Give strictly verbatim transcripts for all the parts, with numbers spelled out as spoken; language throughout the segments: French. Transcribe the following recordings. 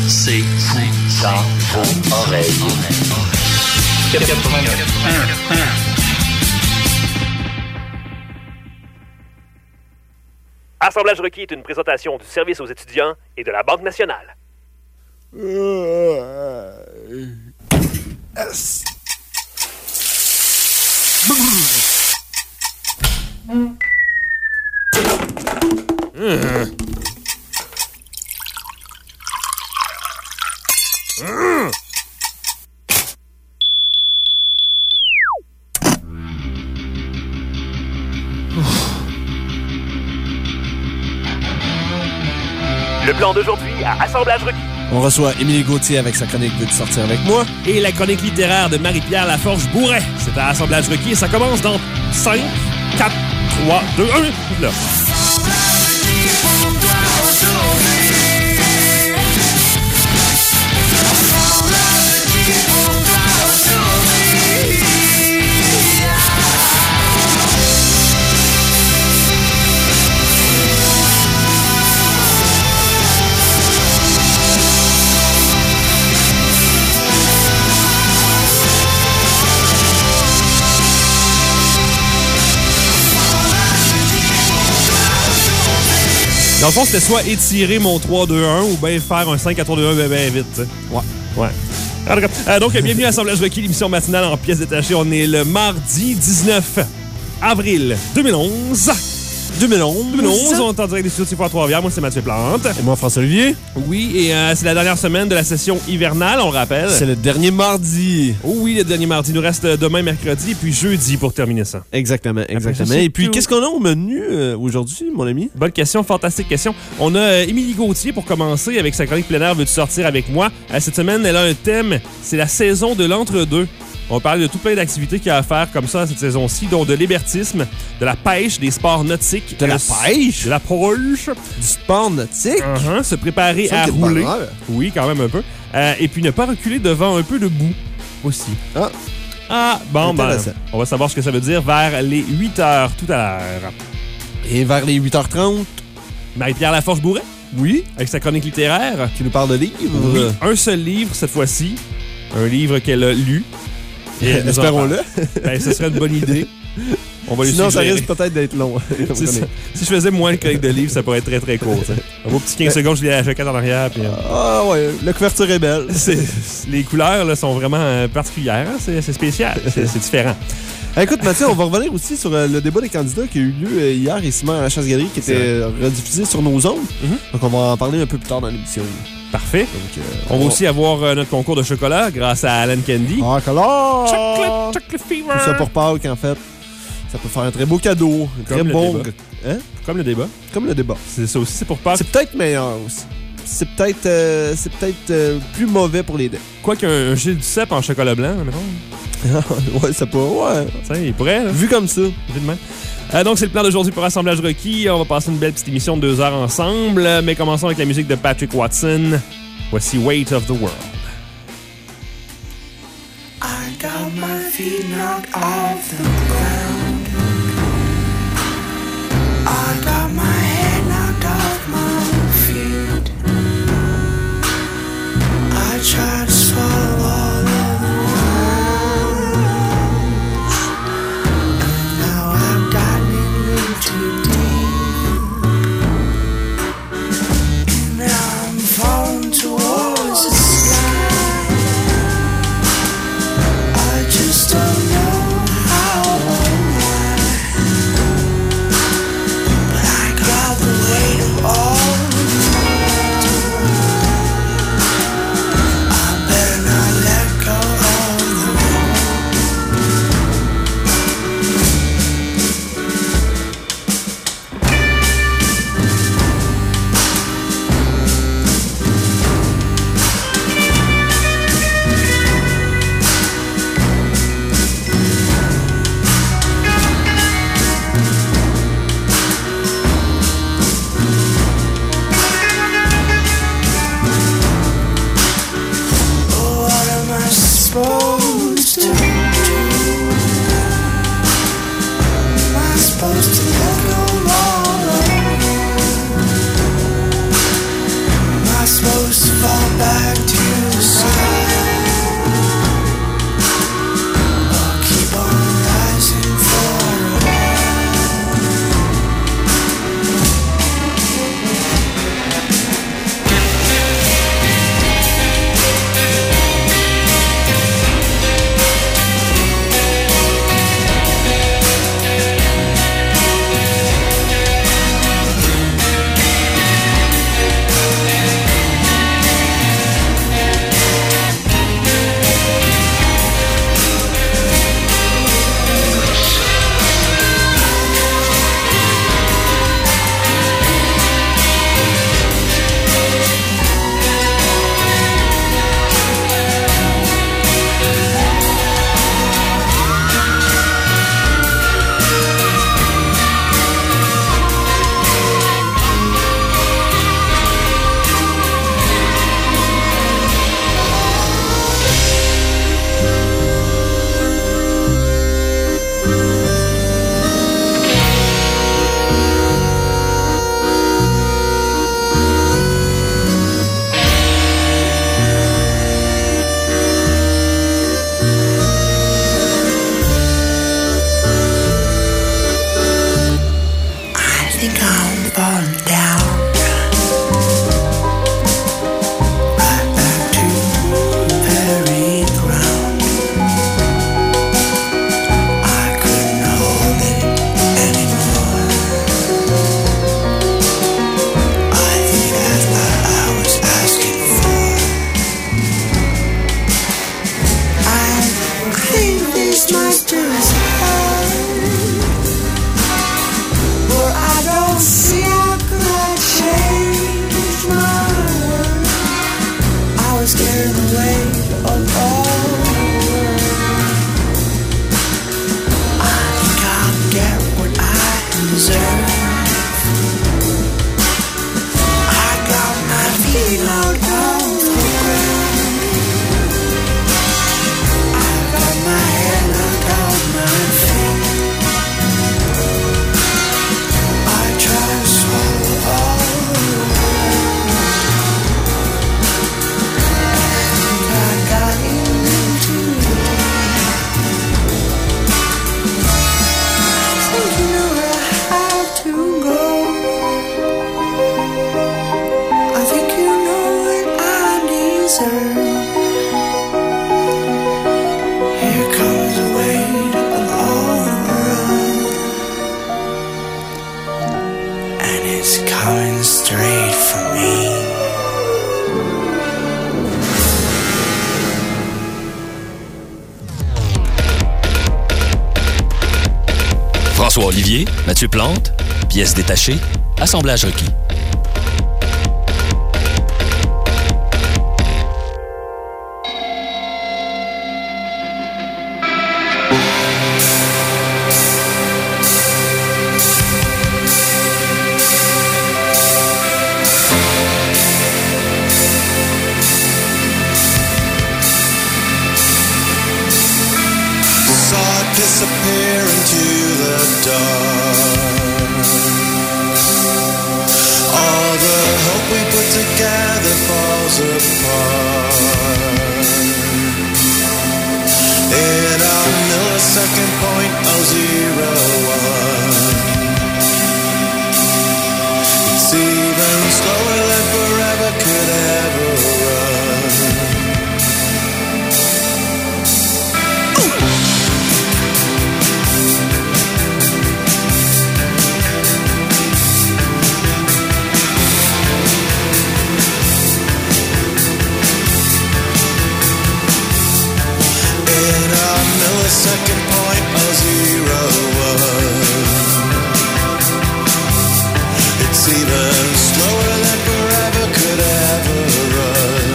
C'est fou dans vos oreilles. Assemblage requis est une présentation du service aux étudiants et de la Banque nationale. Le plan d'aujourd'hui à Assemblage requis. On reçoit Émilie Gauthier avec sa chronique de sortir avec moi. Et la chronique littéraire de Marie-Pierre Laforge-Bourret. C'est à Assemblage requis et ça commence dans cinq, quatre, trois, deux, un. Là. Dans le fond, c'était soit étirer mon trois deux un ou bien faire un cinq quatre deux un bien, bien vite. T'sais. Ouais. Ouais. Euh, donc, bienvenue à Assemblage requis, l'émission matinale en pièces détachées. On est le mardi dix-neuf avril deux mille onze. deux mille onze. deux mille onze, on est en direct des studios Tifo à Trois-Rivières. Moi, c'est Mathieu Plante. Et moi, François-Olivier. Oui, et euh, c'est la dernière semaine de la session hivernale, on le rappelle. C'est le dernier mardi. Oh oui, le dernier mardi. Il nous reste demain, mercredi, et puis jeudi pour terminer ça. Exactement, exactement. Et puis, tout... qu'est-ce qu'on a au menu euh, aujourd'hui, mon ami? Bonne question, fantastique question. On a euh, Émilie Gauthier pour commencer avec sa chronique plein air. Veux-tu sortir avec moi? Euh, cette semaine, elle a un thème, c'est la saison de l'entre-deux. On parle de tout plein d'activités qu'il y a à faire comme ça cette saison-ci, dont de l'hébertisme, de la pêche, des sports nautiques. De la pêche? De la pêche. Du sport nautique? Uh-huh, se préparer ça, à rouler. Oui, quand même un peu. Euh, et puis ne pas reculer devant un peu de boue aussi. Ah. Ah, bon, ben, on va savoir ce que ça veut dire vers les huit heures tout à l'heure. Et vers les huit heures trente? Marie-Pierre Laforge-Bourret? Oui. Avec sa chronique littéraire. Qui nous parle de livres? Oui, un seul livre cette fois-ci. Un livre qu'elle a lu. Espérons-le. Ben, ce serait une bonne idée. On va Sinon, ça risque peut-être d'être long. Si je faisais moins de chroniques de livres, ça pourrait être très, très court. T'sais. Un beau petit quinze secondes, je lis la jaquette en arrière. Puis, euh... Ah ouais, la couverture est belle. C'est, les couleurs là, sont vraiment euh, particulières. Hein? C'est, c'est spécial. C'est, c'est différent. Écoute, Mathieu, on va revenir aussi sur euh, le débat des candidats qui a eu lieu euh, hier ici à la Chasse-Galerie, qui était euh, rediffusé sur nos ondes. Mm-hmm. Donc, on va en parler un peu plus tard dans l'émission. Parfait. Donc, euh, on, on va aussi avoir euh, notre concours de chocolat grâce à Alan Candy. Ah, chocolat! Chocolate, chocolate fever! Tout ça pour Pâques, en fait. Ça peut faire un très beau cadeau. Un Comme très le bon. Débat. Hein? Comme le débat. Comme le débat. C'est ça aussi, c'est pour Pâques. C'est peut-être meilleur aussi. C'est peut-être euh, c'est peut-être euh, plus mauvais pour les dents. Quoi qu'un Gilles Duceppe en chocolat blanc, mettons. Ouais, ça peut. Ouais. Ça, il pourrait, là. Vu comme ça. Vu de même. Euh, donc, c'est le plan d'aujourd'hui pour Assemblage requis. On va passer une belle petite émission de deux heures ensemble. Mais commençons avec la musique de Patrick Watson. Voici Weight of the World. I got my feet knocked off the ground. I got my head knocked off my feet. I tried to swallow all of the words, and now I've gotten in a little too deep, and now I'm falling towards the sky. I just don't know how. bearing the weight of all the world. I think I'll get what I deserve. I got my feet out on the ground. I got my head out on my feet. I try to swallow all the world. I got into it. Think you know where I have to go. I think you know what I deserve. Here comes the weight of all the world, and it's coming straight for me. François Olivier, Mathieu Plante, pièces détachées, assemblage requis. Saw it disappear into the dark. All the hope we put together falls apart. In a millisecond point oh zero one. It's even slower than forever could ever run. Millisecond point oh zero one. It's even slower than forever could ever run.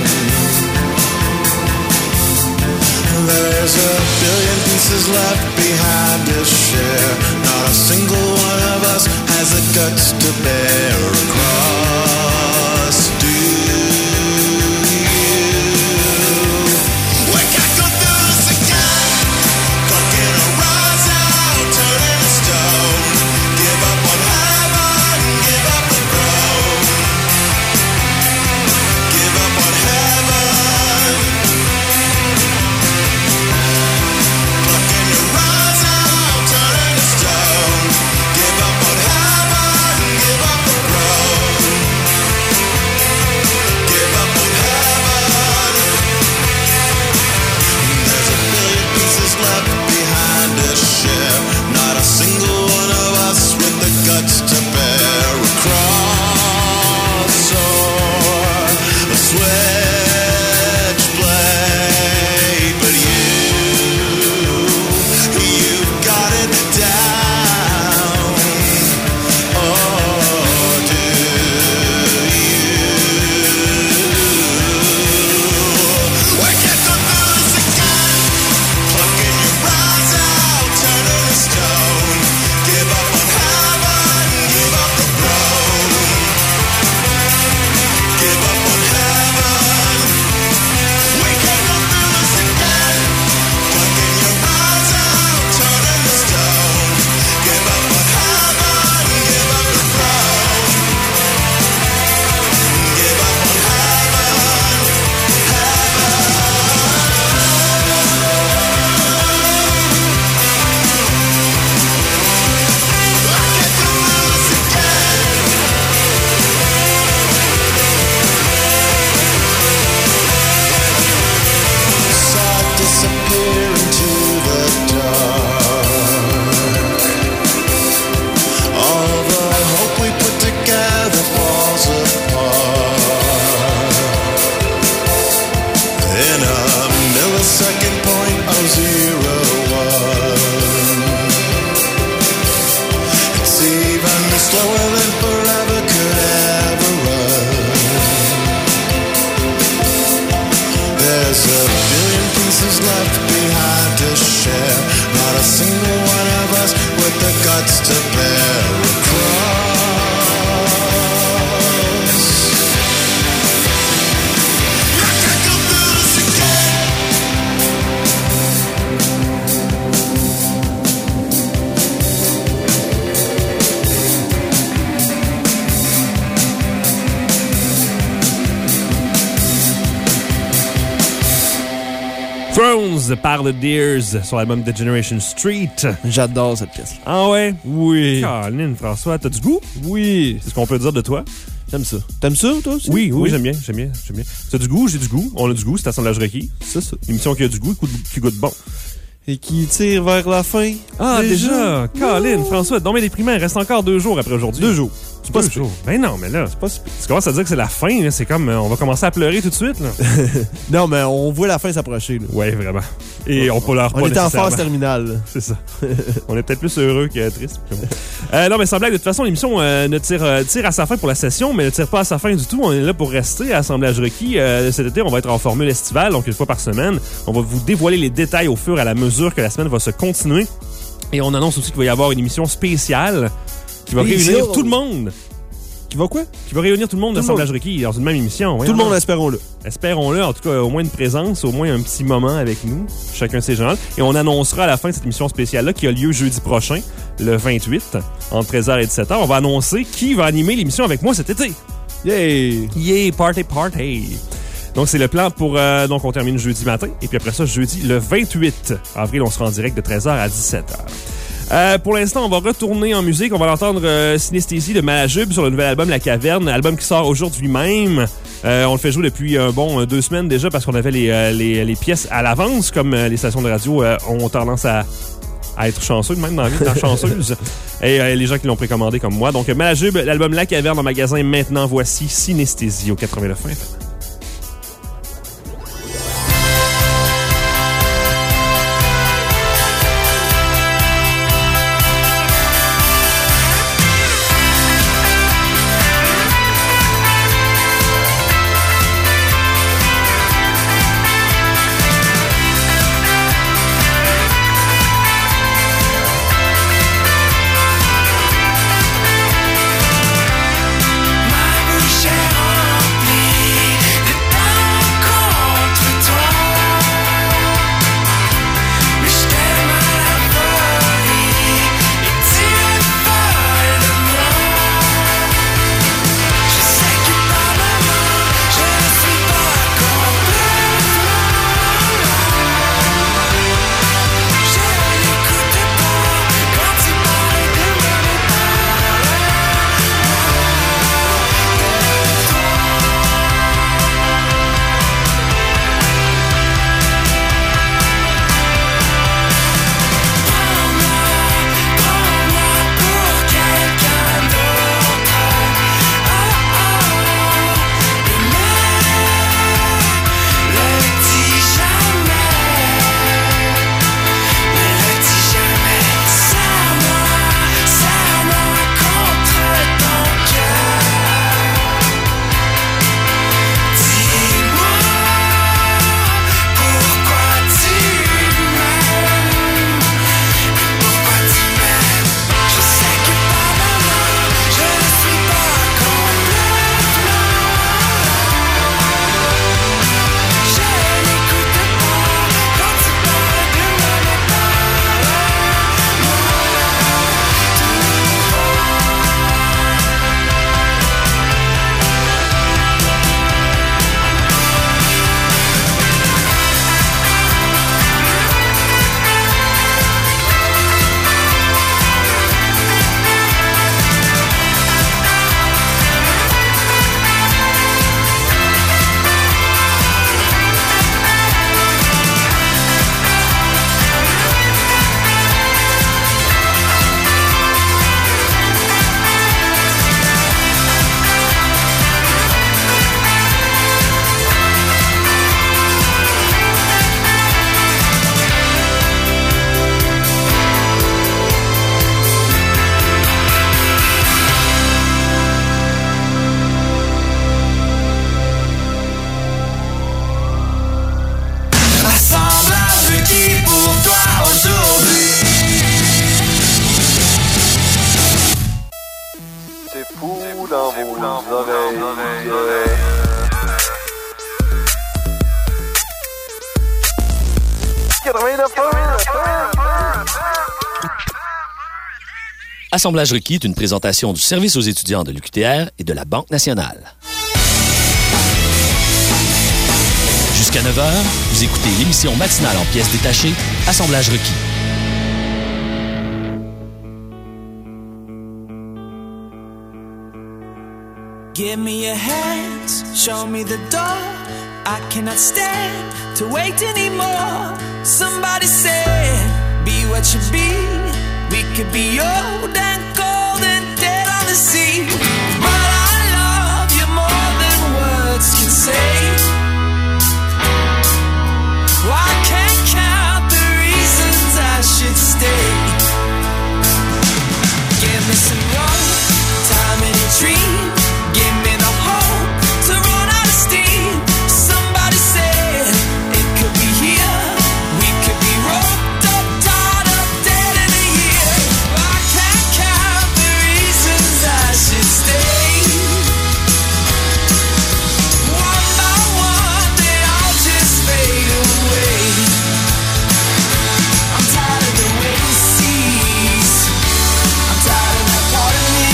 There's a billion pieces left behind to share. Not a single one of us has the guts to bear across. Do Give up on heaven, Thrones par The Deers sur l'album Degeneration Street. J'adore cette pièce. Ah ouais? Oui. Caroline, François, t'as du goût? Oui. C'est ce qu'on peut dire de toi? J'aime ça. T'aimes ça, toi aussi? Oui, oui, oui, j'aime bien, j'aime bien, j'aime bien. T'as du goût, j'ai du goût. On a du goût, c'est Assemblage requis. C'est ça. L'émission qui a du goût, qui goûte, qui goûte bon. Et qui tire vers la fin. Ah, déjà? Caroline, François, non mais déprimant, il reste encore deux jours après aujourd'hui. Deux jours. C'est pas Deux si pire. jours. Ben non, mais là, c'est pas si pire. Tu commences à dire que c'est la fin, là. C'est comme, euh, on va commencer à pleurer tout de suite, là. Non, mais on voit la fin s'approcher. Là. Ouais, vraiment. Et on pleure pas On est en nécessairement. phase terminale. là. C'est ça. On est peut-être plus heureux que triste. Euh, non, mais sans blague, de toute façon, l'émission euh, ne tire, euh, tire à sa fin pour la session, mais ne tire pas à sa fin du tout. On est là pour rester à Assemblage requis. Euh, cet été, on va être en formule estivale, donc une fois par semaine. On va vous dévoiler les détails au fur et à la mesure que la semaine va se continuer. Et on annonce aussi qu'il va y avoir une émission spéciale qui va Spécial. réunir tout le monde. Qui va quoi? Qui va réunir tout le monde Tout le d'Assemblage requis dans une même émission. Tout le monde, espérons-le. Espérons-le, en tout cas, au moins une présence, au moins un petit moment avec nous, chacun de ces gens-là. Et on annoncera à la fin de cette émission spéciale-là, qui a lieu jeudi prochain, le vingt-huit, entre treize heures et dix-sept heures. On va annoncer qui va animer l'émission avec moi cet été. Yay! Yeah, party, party! Donc, c'est le plan pour... Euh, donc, on termine jeudi matin. Et puis après ça, jeudi, le vingt-huit avril, on sera en direct de treize heures à dix-sept heures. Euh, pour l'instant, on va retourner en musique. On va l'entendre euh, Synesthésie de Malajube sur le nouvel album La Caverne, album qui sort aujourd'hui même. Euh, on le fait jouer depuis un bon euh, deux semaines déjà parce qu'on avait les, euh, les, les pièces à l'avance, comme euh, les stations de radio euh, ont tendance à, à être chanceux, même dans la vie, dans chanceuse. Et euh, les gens qui l'ont précommandé comme moi. Donc, Malajube, l'album La Caverne en magasin maintenant. Voici Synesthésie au quatre-vingt-neuf F M. Ma bouche est remplie dans vos oreilles. Assemblage requis est une présentation du service aux étudiants de l'U Q T R et de la Banque nationale. Jusqu'à Jusqu'à neuf heures, vous écoutez l'émission matinale en pièces détachées, Assemblage requis. Give me your hands, show me the door. I cannot stand to wait anymore. Somebody said, be what you be. We could be old and cold and dead on the sea. But I love you more than words can say. Oh, I can't count the reasons I should stay. Give me some rope, time in a dream. Give me the hope to run out of steam. Somebody said it could be here. We could be roped up, tied up, dead in a year. I can't count the reasons I should stay. One by one, they all just fade away. I'm tired of the way it seems. I'm tired of that part of me.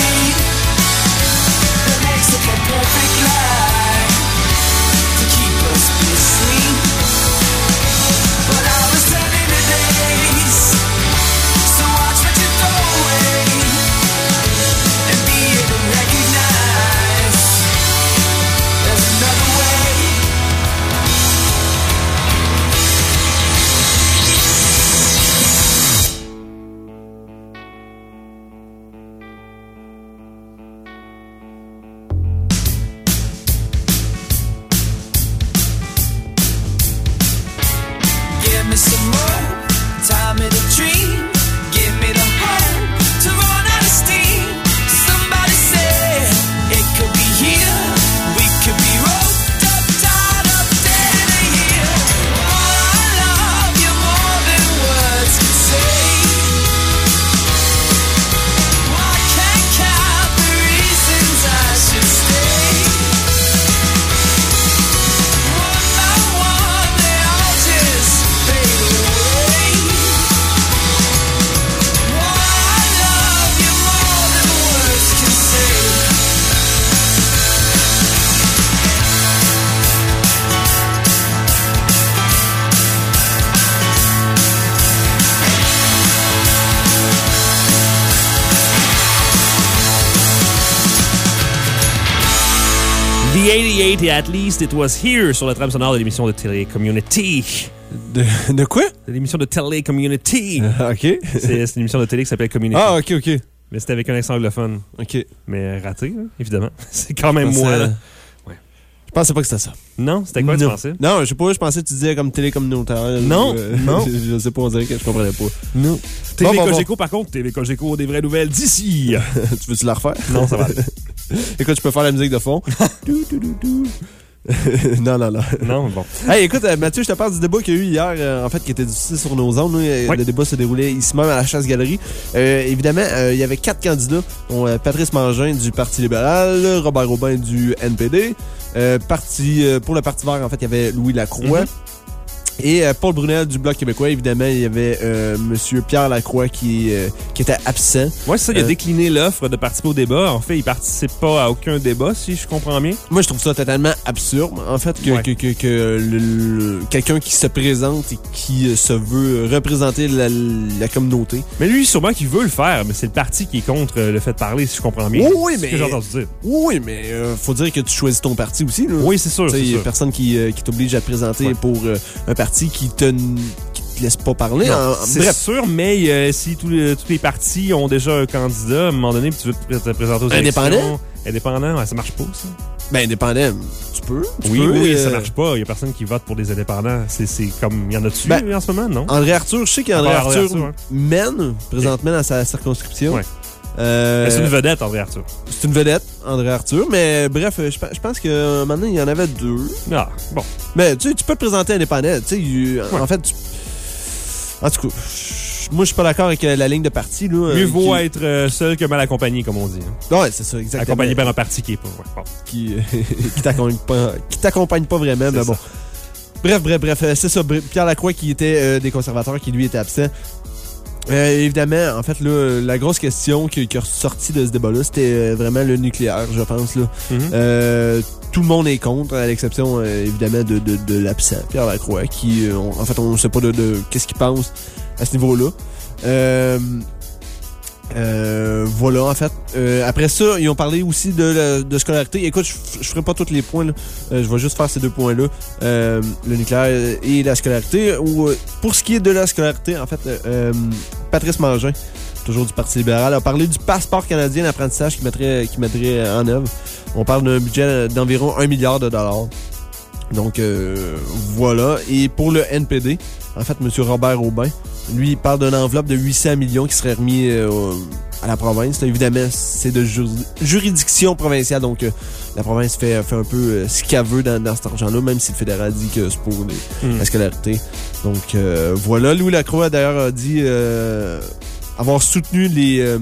A perfect lie to keep us busy. But I was turning the days, so watch what you throw away and be able to recognize there's another way. Give me some more time in a dream. Give me the hope to run out of steam. Somebody said it could be here. We could be roped up, tied up, dead in a year. Oh, I love you more than words can say. Oh, I can't count the reasons I should stay. One by one, they all just fade away. Oh, I love you more than words can say. The eighty-eight et At Least It Was Here sur la trame sonore de l'émission de Télé Community. De, de quoi? De l'émission de Télé Community. OK. C'est c'est une émission de télé qui s'appelle Community. Ah, OK, OK. Mais c'était avec un accent anglophone. OK. Mais raté, hein, évidemment. C'est quand même Je moi. pensais- Là. Je pensais pas que c'était ça. Non? C'était quoi, tu non. pensais? Non, je sais pas, je pensais que tu disais comme télé communautaire. Non, ou, euh, non. je, je sais pas, on dirait que je comprenais pas. Non. T V Bon, bon, Cogeco, par contre, T V Cogeco, des vraies nouvelles d'ici. Tu veux-tu la refaire? Non, ça va aller. Écoute, je peux faire la musique de fond. Dou, dou, dou, dou. non, non, non. Non, bon. Hey, écoute, euh, Mathieu, je te parle du débat qu'il y a eu hier, euh, en fait, qui était diffusé sur nos ondes. Oui. Oui. Le débat se déroulait ici même à la Chasse-Galerie. Euh, évidemment, euh, il y avait quatre candidats. Dont, euh, Patrice Mangin du Parti libéral, Robert Aubin du N P D. Euh, parti, euh, pour le Parti vert, en fait, il y avait Louis Lacroix. Mm-hmm. Et euh, Paul Brunel du Bloc québécois, évidemment, il y avait euh, Monsieur Pierre Lacroix qui, euh, qui était absent. Ouais, c'est ça, il a Euh, décliné l'offre de participer au débat. En fait, il participe pas à aucun débat, si je comprends bien. Moi, je trouve ça totalement absurde, en fait, que, Ouais. que, que, que le- le- quelqu'un qui se présente et qui euh, se veut représenter la, la communauté. Mais lui, sûrement qu'il veut le faire, mais c'est le parti qui est contre euh, le fait de parler, si je comprends bien. Oui, oui, C'est mais- ce que j'ai entendu dire. Oui, mais euh, faut dire que tu choisis ton parti aussi. Là. Oui, c'est sûr, Tu sais, c'est il y a sûr. personne qui, euh, qui t'oblige à te présenter Ouais. pour euh, un parti qui te, qui te laisse pas parler. Non, En- c'est bref, sûr, mais euh, si tous les, tous les partis ont déjà un candidat, à un moment donné, puis tu veux te, te présenter aux Indépendant? élections... Indépendant? Ouais, ça marche pas, ça. ben indépendant, tu peux. Tu Oui, peux, oui, euh, ça marche pas. Il y a personne qui vote pour des indépendants. C'est c'est comme... Il y en a-tu Ben, en ce moment, non? André Arthur, je sais qu'André À part André Arthur, Arthur, hein. mène présentement dans sa circonscription. Ouais. Euh, Mais c'est une vedette, André Arthur. c'est une vedette, André Arthur, mais bref, je, pe- je pense que maintenant il y en avait deux. Ah, bon. Mais tu sais, tu peux te présenter indépendant. Tu sais, il- Ouais. en fait, tu- en tout cas, je- moi je suis pas d'accord avec euh, la ligne de parti. Là, Mieux euh, vaut qui- être euh, seul que mal accompagné, comme on dit. Hein. Ouais, c'est ça, exactement. Accompagné par un parti qui est pas... Ouais, bon. Qui, qui t'accompagne pas, qui t'accompagne pas vraiment, mais C'est bon. ça. Bref, bref, bref, euh, c'est ça. Br- Pierre Lacroix qui était euh, des conservateurs, qui lui était absent. Euh, évidemment, en fait, là, la grosse question qui, qui est ressortie de ce débat-là, c'était euh, vraiment le nucléaire, je pense. Là. Mhm. Euh, tout le monde est contre, à l'exception euh, évidemment de, de, de l'absent, Pierre Lacroix, qui, euh, on, en fait, on ne sait pas de, de qu'est-ce qu'il pense à ce niveau-là. Euh, euh, voilà, en fait. Euh, après ça, ils ont parlé aussi de, la, de scolarité. Écoute, je, je ferai pas tous les points, là. Euh, je vais juste faire ces deux points-là. Euh, le nucléaire et la scolarité. Ou, euh, pour ce qui est de la scolarité, en fait, euh, Patrice Mangin, toujours du Parti libéral, a parlé du passeport canadien d'apprentissage qui mettrait, qui mettrait en œuvre. On parle d'un budget d'environ un milliard de dollars. Donc, euh, voilà. Et pour le N P D, en fait, M. Robert Aubin, lui, il parle d'une enveloppe de huit cents millions qui serait remis euh, à la province. Là, évidemment, c'est de jur- juridiction provinciale, donc euh, la province fait, fait un peu euh, ce qu'elle veut dans, dans cet argent-là, même si le fédéral dit que c'est pour les, mm. la scolarité. Donc, euh, voilà. Louis Lacroix, d'ailleurs, a dit euh, avoir soutenu les... Euh,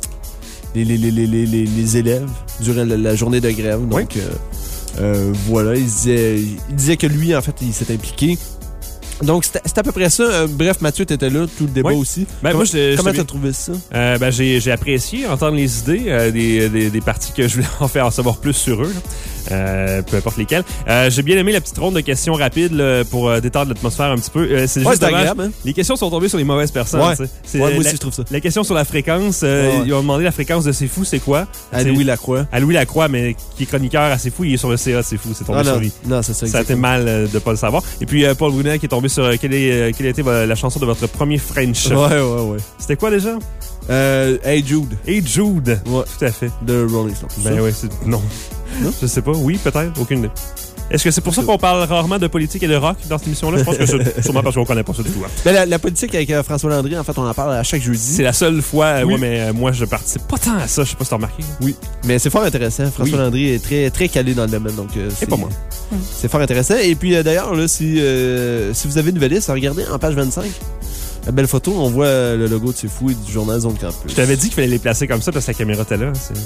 Les, les, les, les, les, les élèves durant la, la journée de grève. Donc, oui. euh, euh, voilà, il disait, il disait que lui, en fait, il s'est impliqué. Donc, c'était, c'était à peu près ça. Euh, bref, Mathieu, t'étais là, tout le débat oui. aussi. Ben, comment moi, je, comment je t'as trouvé ça? Euh, ben, j'ai, j'ai apprécié entendre les idées euh, des, des, des partis que je voulais en faire en savoir plus sur eux. Euh, peu importe lesquels. Euh, j'ai bien aimé la petite ronde de questions rapides là, pour euh, détendre l'atmosphère un petit peu. Euh, c'est ouais, juste c'est agréable, hein? Les questions sont tombées sur les mauvaises personnes. Ouais. C'est, ouais, moi la, aussi, je trouve ça. La question sur la fréquence, euh, ouais, ouais. Ils ont demandé la fréquence de C'est Fou, c'est quoi? À Louis Lacroix. À Louis Lacroix, mais qui est chroniqueur à C'est Fou, il est sur le C A de C'est Fou. C'est tombé ah, sur non. lui. Non, c'est ça. Ça a été mal euh, de pas le savoir. Et puis, euh, Paul Brunet qui est tombé sur euh, quelle, est, euh, quelle a été euh, la chanson de votre premier French. Ouais, ouais, ouais. C'était quoi déjà? Euh, Hey Jude. Hey Jude. Ouais. Tout à fait. De Rolling Stones. Ben oui, c'est... Non. Non? Je sais pas. Oui, peut-être. Aucune idée. Est-ce que c'est pour ça qu'on parle rarement de politique et de rock dans cette émission-là? Je pense que c'est sûrement parce qu'on connaît pas ça du tout. Hein. Mais la, la politique avec euh, François Landry, en fait, on en parle à chaque jeudi. C'est la seule fois, oui. ouais, mais euh, moi, je participe pas tant à ça. Je sais pas si t'as remarqué. Oui. Mais c'est fort intéressant. François oui. Landry est très, très calé dans le domaine. Donc, euh, c'est et pas moi. C'est fort intéressant. Et puis, euh, d'ailleurs, là, si, euh, si vous avez une nouvelle liste, regardez en page vingt-cinq. La belle photo, on voit euh, le logo de C'est Fou et du journal Zone Campus. Je t'avais dit qu'il fallait les placer comme ça parce que la caméra était là. C'est...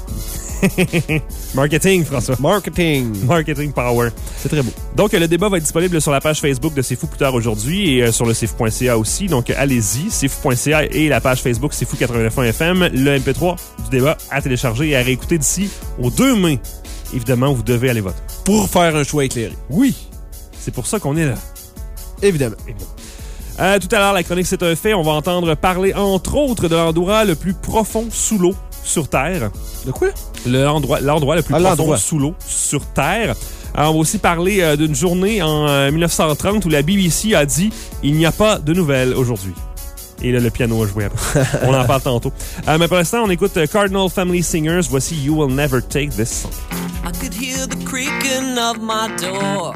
Marketing, François. Marketing. Marketing power. C'est très beau. Donc, le débat va être disponible sur la page Facebook de C'est Fou plus tard aujourd'hui et sur le c'est fou point c a aussi. Donc, allez-y, c'est fou point c a et la page Facebook C'est Fou quatre-vingt-neuf point F M. Le M P trois du débat à télécharger et à réécouter d'ici au deux mai. Évidemment, vous devez aller voter. Pour faire un choix éclairé. Oui. C'est pour ça qu'on est là. Évidemment. Évidemment. Euh, tout à l'heure, la chronique C'est un fait. On va entendre parler, entre autres, de l'endroit le plus profond sous l'eau sur Terre. De quoi? L'endroit, l'endroit le plus ah, profond l'endroit. sous l'eau sur Terre. Alors, on va aussi parler euh, d'une journée en euh, dix-neuf cent trente où la B B C a dit « Il n'y a pas de nouvelles aujourd'hui ». Et là, le piano a joué après. On en parle tantôt. Euh, mais pour l'instant, on écoute Cardinal Family Singers. Voici « You Will Never Take This Song ». I could hear the creaking of my door.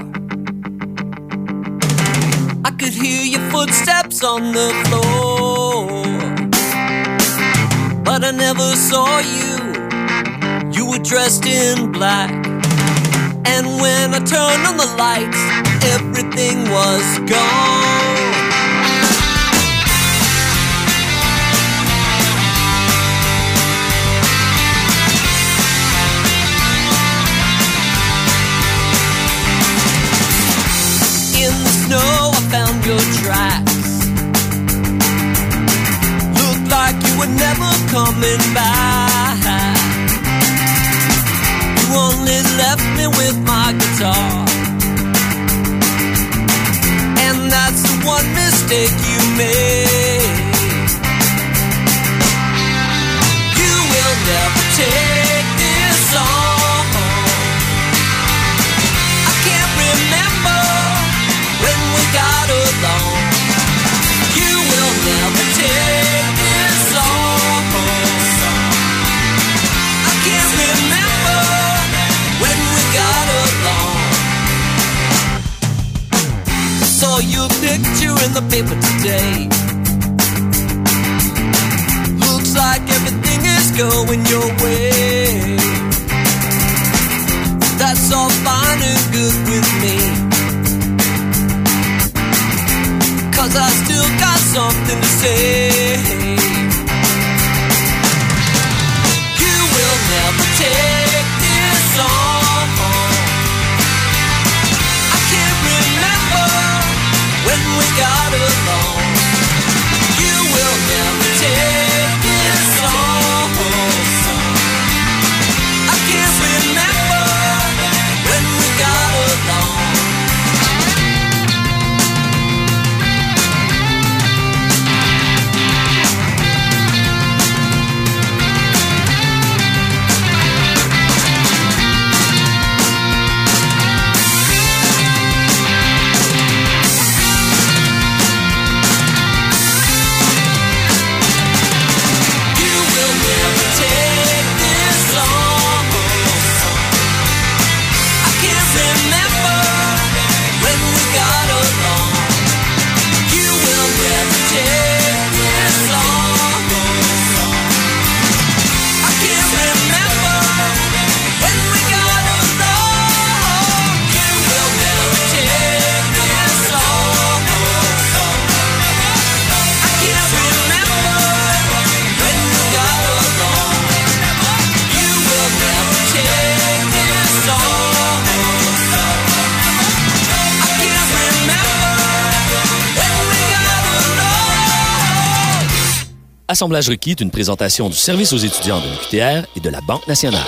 I could hear your footsteps on the floor. But I never saw you. You were dressed in black. And when I turned on the lights, everything was gone. In the snow, I found your tracks. Looked like you were never coming back. You only left me with my guitar. And that's the one mistake you made. You will never take this song. I can't remember when we got along. You will never take this song. I can't remember when we got along. I saw your picture in the paper today. Looks like everything is going your way. That's all fine and good with me, 'cause I still got something to say. You will never take this song. I can't remember when we got along. You will never take this song. I can't remember Assemblage requis est une présentation du service aux étudiants de l'U Q T R et de la Banque nationale.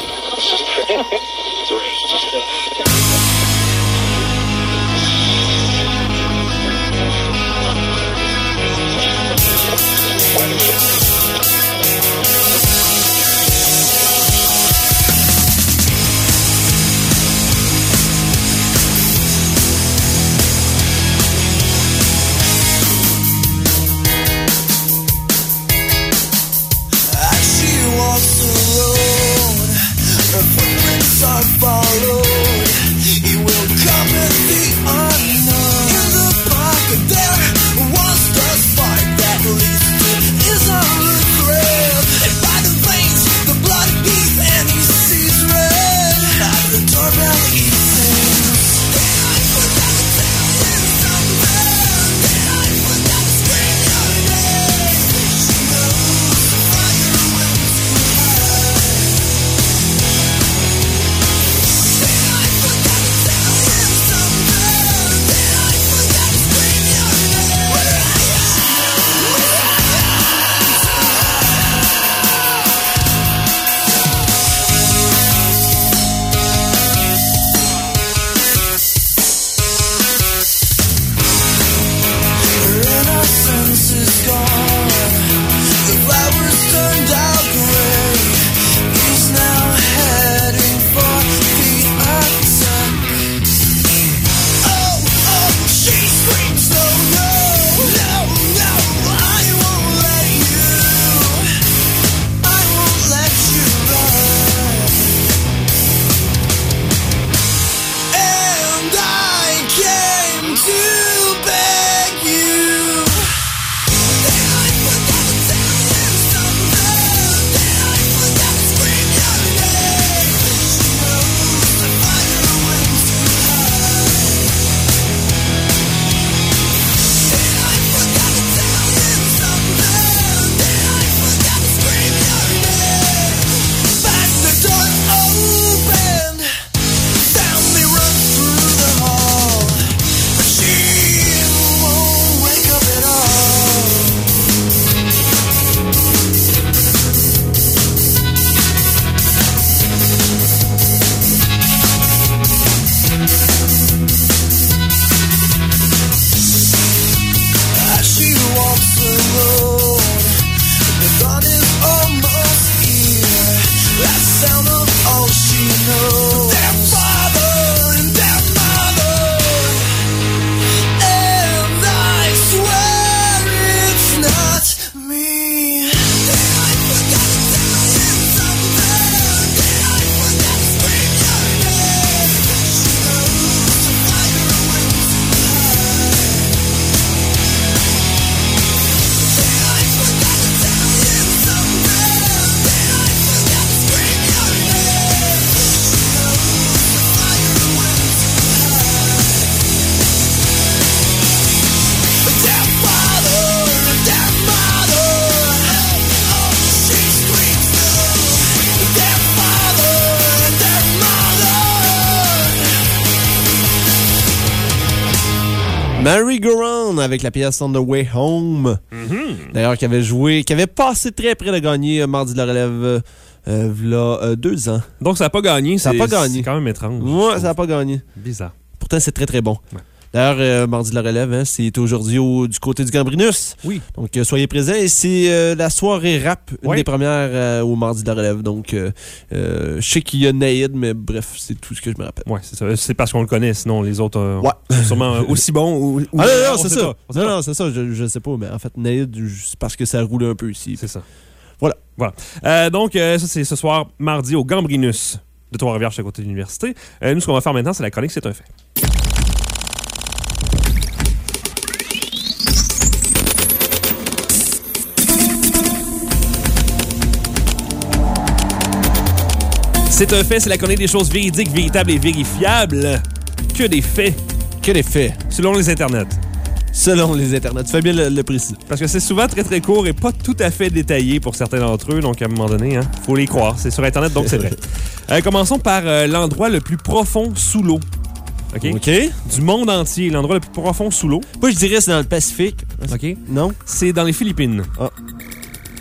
Merry-Go-Round avec la pièce On the Way Home. Mm-hmm. D'ailleurs, qui avait joué, qui avait passé très près de gagner euh, Mardi de la relève euh, euh, v'là euh, deux ans. Donc, ça n'a pas gagné. Ça n'a pas gagné. C'est quand même étrange. Ouais, ça n'a pas gagné. Bizarre. Pourtant, c'est très très bon. Ouais. D'ailleurs, euh, Mardi de la relève, hein, c'est aujourd'hui au, du côté du Gambrinus. Oui. Donc, euh, soyez présents. Et c'est euh, la soirée rap, une ouais. des premières euh, au Mardi de la relève. Donc, euh, euh, je sais qu'il y a Naïd, mais bref, c'est tout ce que je me rappelle. Ouais, c'est ça. C'est parce qu'on le connaît, sinon les autres euh, ouais. sont sûrement aussi bons. Ou, ou ah non, non, c'est ça. Pas. Non, non, c'est ça. Je, je sais pas, mais en fait, Naïd, c'est parce que ça roule un peu ici. C'est ça. Voilà. Voilà. Euh, donc, euh, ça, c'est ce soir, mardi, au Gambrinus de Trois-Rivières, à côté de l'université. Euh, nous, ce qu'on va faire maintenant, c'est la chronique C'est un fait. C'est un fait, c'est la chronique des choses véridiques, véritables et vérifiables. Que des faits. Que des faits. Selon les internets. Selon les internets. Tu fais bien le, le précis. Parce que c'est souvent très très court et pas tout à fait détaillé pour certains d'entre eux. Donc à un moment donné, il hein, faut les croire. C'est sur Internet, donc c'est vrai. euh, commençons par euh, l'endroit le plus profond sous l'eau. OK? OK. Du monde entier, l'endroit le plus profond sous l'eau. Moi, je dirais que c'est dans le Pacifique. OK. Non? C'est dans les Philippines. Ah.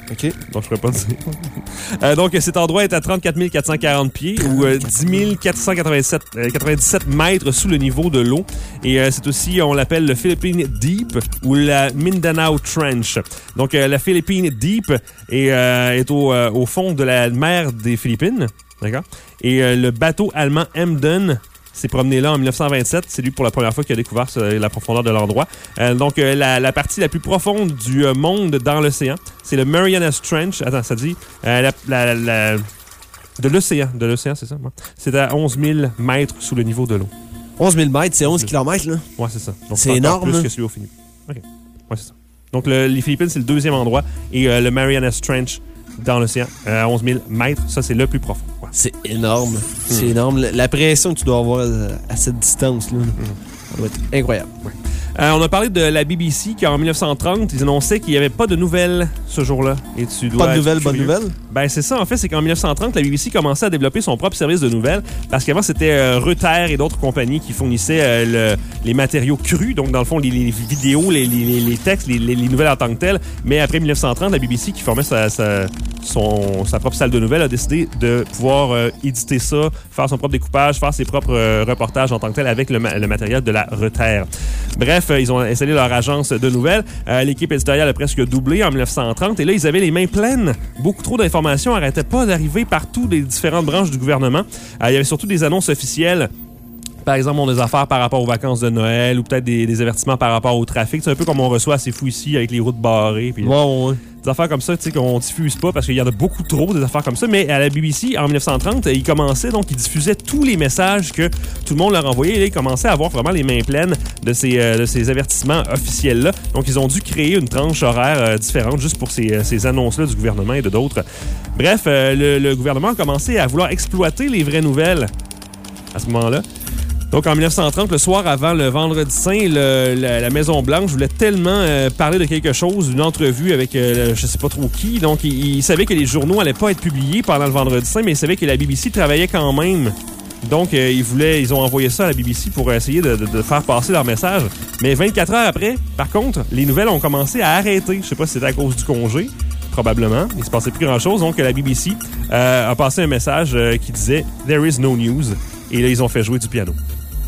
OK. Donc, je pourrais pas dire. euh, donc, cet endroit est à trente-quatre mille quatre cent quarante pieds ou euh, dix mille quatre cent quatre-vingt-sept, euh, quatre-vingt-dix-sept mètres sous le niveau de l'eau. Et euh, c'est aussi, on l'appelle le Philippine Deep ou la Mindanao Trench. Donc, euh, la Philippine Deep est, euh, est au, euh, au fond de la mer des Philippines. D'accord? Et euh, le bateau allemand Emden s'est promené là en dix-neuf cent vingt-sept. C'est lui pour la première fois qu'il a découvert euh, la profondeur de l'endroit. Euh, donc, euh, la, la partie la plus profonde du euh, monde dans l'océan, c'est le Marianas Trench. Attends, ça dit... Euh, la, la, la, de l'océan. De l'océan, c'est ça? Ouais. C'est à onze mille mètres sous le niveau de l'eau. onze mille mètres, c'est onze kilomètres, là? Ouais, c'est ça. Donc, c'est encore énorme. Plus que celui au Philippines. OK. Ouais, c'est ça. Donc, le, les Philippines, c'est le deuxième endroit. Et euh, le Marianas Trench dans l'océan, euh, à onze mille mètres, ça, c'est le plus profond. Ouais. C'est énorme. C'est énorme. La pression que tu dois avoir à cette distance-là, mm. ça doit être incroyable. Ouais. Euh, on a parlé de la B B C qui, en dix-neuf cent trente, ils annonçaient qu'il n'y avait pas de nouvelles ce jour-là. Et tu dois pas de nouvelles, bonnes nouvelles? Ben, c'est ça. En fait, c'est qu'en dix-neuf cent trente, la B B C commençait à développer son propre service de nouvelles parce qu'avant, c'était euh, Reuters et d'autres compagnies qui fournissaient euh, le, les matériaux crus, donc dans le fond, les, les vidéos, les, les, les textes, les, les, les nouvelles en tant que telles. Mais après dix-neuf cent trente, la B B C qui formait sa, sa, son, sa propre salle de nouvelles a décidé de pouvoir euh, éditer ça, faire son propre découpage, faire ses propres euh, reportages en tant que tel avec le, le matériel de la Reuters. Bref, euh, ils ont installé leur agence de nouvelles. Euh, l'équipe éditoriale a presque doublé en dix-neuf cent trente et là, ils avaient les mains pleines. Beaucoup trop d'informations n'arrêtaient pas d'arriver partout des différentes branches du gouvernement. Euh, il y avait surtout des annonces officielles. Par exemple, on a des affaires par rapport aux vacances de Noël ou peut-être des, des avertissements par rapport au trafic. C'est un peu comme on reçoit assez fou ici avec les routes barrées. Puis ouais, ouais. Des affaires comme ça, tu sais, qu'on diffuse pas parce qu'il y en a beaucoup trop, des affaires comme ça. Mais à la B B C, en dix-neuf cent trente, ils commençaient, donc ils diffusaient tous les messages que tout le monde leur envoyait. Et là, ils commençaient à avoir vraiment les mains pleines de ces, euh, de ces avertissements officiels-là. Donc, ils ont dû créer une tranche horaire euh, différente juste pour ces, euh, ces annonces-là du gouvernement et de d'autres. Bref, euh, le, le gouvernement a commencé à vouloir exploiter les vraies nouvelles à ce moment-là. Donc, en dix-neuf cent trente, le soir avant le Vendredi Saint, le, la, la Maison-Blanche voulait tellement euh, parler de quelque chose, une entrevue avec euh, le, je sais pas trop qui. Donc, il, il savait que les journaux allaient pas être publiés pendant le Vendredi Saint, mais il savait que la B B C travaillait quand même. Donc, euh, ils voulaient, ils ont envoyé ça à la B B C pour essayer de, de, de faire passer leur message. Mais vingt-quatre heures après, par contre, les nouvelles ont commencé à arrêter. Je sais pas si c'était à cause du congé. Probablement. Il se passait plus grand-chose. Donc, la B B C euh, a passé un message euh, qui disait « There is no news ». Et là, ils ont fait jouer du piano.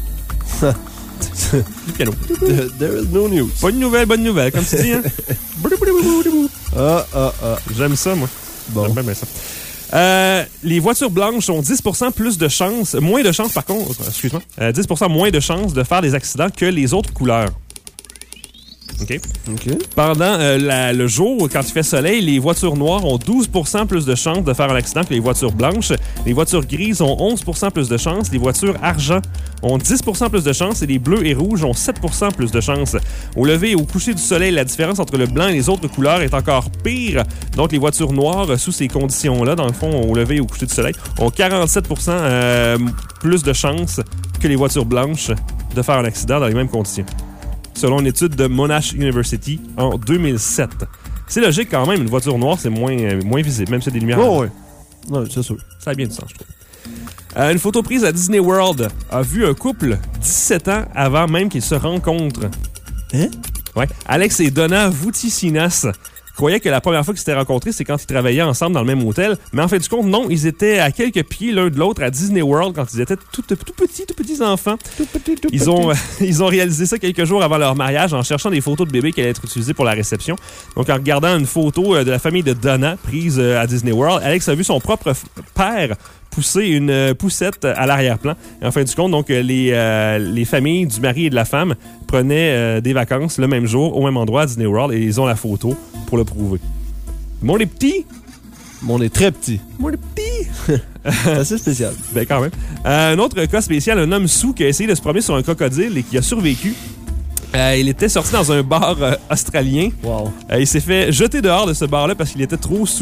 Du piano. There is no news. Pas de nouvelle, bonne nouvelle, comme tu dis, hein? Ah, ah, ah. J'aime ça, moi. Bon. J'aime bien ça. Euh, les voitures blanches ont dix pour cent plus de chances, moins de chances par contre, excuse-moi, euh, dix pour cent moins de chances de faire des accidents que les autres couleurs. OK. OK. Pendant euh, la, le jour, quand il fait soleil, les voitures noires ont douze pour cent plus de chances de faire un accident que les voitures blanches. Les voitures grises ont onze pour cent plus de chances. Les voitures argent ont dix pour cent plus de chances. Et les bleus et rouges ont sept pour cent plus de chances. Au lever et au coucher du soleil, la différence entre le blanc et les autres couleurs est encore pire. Donc, les voitures noires, sous ces conditions-là, dans le fond, au lever et au coucher du soleil, ont quarante-sept pour cent euh, plus de chances que les voitures blanches de faire un accident dans les mêmes conditions. Selon une étude de Monash University en deux mille sept. C'est logique quand même, une voiture noire, c'est moins, euh, moins visible, même si c'est des lumières. Oh, oui, ouais, c'est sûr. Ça a bien du sens, je trouve. Euh, une photo prise à Disney World a vu un couple dix-sept ans avant même qu'ils se rencontrent. Hein? Ouais. Alex et Donna Voutisinas croyaient que la première fois qu'ils s'étaient rencontrés, c'est quand ils travaillaient ensemble dans le même hôtel. Mais en fait du compte, non, ils étaient à quelques pieds l'un de l'autre à Disney World quand ils étaient tout, tout petits, tout petits enfants. Tout petit, tout ils petit. ont, euh, ils ont réalisé ça quelques jours avant leur mariage en cherchant des photos de bébés qui allaient être utilisées pour la réception. Donc en regardant une photo euh, de la famille de Donna prise euh, à Disney World, Alex a vu son propre f- père pousser une euh, poussette à l'arrière-plan. Et en fin du compte, donc euh, les, euh, les familles du mari et de la femme prenaient euh, des vacances le même jour au même endroit à Disney World et ils ont la photo pour le prouver. Mon les petits. Mon est très petit. Mon les petits. C'est assez spécial. Ben quand même. Euh, un autre cas spécial, un homme saoul qui a essayé de se promener sur un crocodile et qui a survécu. Euh, il était sorti dans un bar euh, australien. Wow. Euh, il s'est fait jeter dehors de ce bar-là parce qu'il était trop saoul.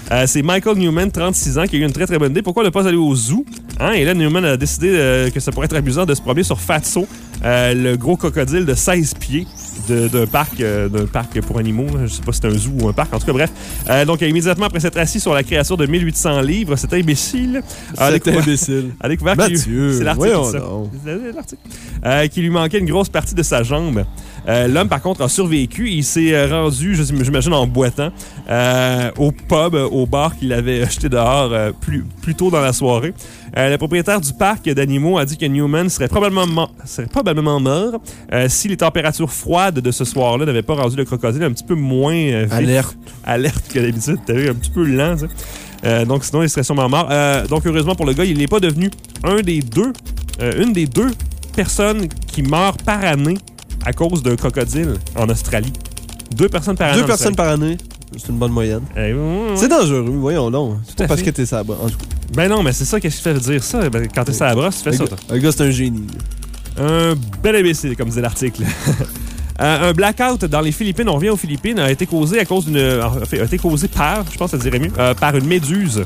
Euh, c'est Michael Newman, trente-six ans, qui a eu une très très bonne idée. Pourquoi ne pas aller au zoo? Hein? Et là, Newman a décidé euh, que ça pourrait être amusant de se promener sur Fatso, euh, le gros crocodile de seize pieds de, d'un, parc, euh, d'un parc pour animaux. Je sais pas si c'est un zoo ou un parc. En tout cas, bref. Euh, donc, immédiatement après s'être assis sur la créature de mille huit cents livres, cet imbécile a C'est découvert, imbécile. a découvert qu'il Mathieu, c'est l'article, voyons ça. donc. C'est l'article. Euh, qu'il lui manquait une grosse partie de sa jambe. Euh, l'homme, par contre, a survécu. Il s'est euh, rendu, j'imagine, en boitant, euh, au pub, au bar qu'il avait jeté dehors euh, plus, plus tôt dans la soirée. Euh, le propriétaire du parc d'animaux a dit que Newman serait probablement, mo- serait probablement mort euh, si les températures froides de ce soir-là n'avaient pas rendu le crocodile un petit peu moins euh, vif, Alerte. alerte que d'habitude. T'as vu, un petit peu lent, tu sais. Euh, donc, sinon, il serait sûrement mort. Euh, donc, heureusement pour le gars, il n'est pas devenu un des deux, euh, une des deux personnes qui meurent par année à cause d'un crocodile en Australie. Deux personnes par année. Deux personnes par année. C'est une bonne moyenne. Eh, ouais, ouais. C'est dangereux, voyons donc. C'est Tout à pas parce fait. que t'es ça. En tout cas, Ben non, mais c'est ça, qu'est-ce qui fait dire ça? Ben, quand t'es sur la brosse, tu fais le ça, gars, toi. le gars, c'est un génie. Un bel imbécile, comme disait l'article. Euh, un blackout dans les Philippines, on revient aux Philippines, a été causé à cause d'une. En fait, a été causé par, je pense que ça dirait mieux, euh, par une méduse.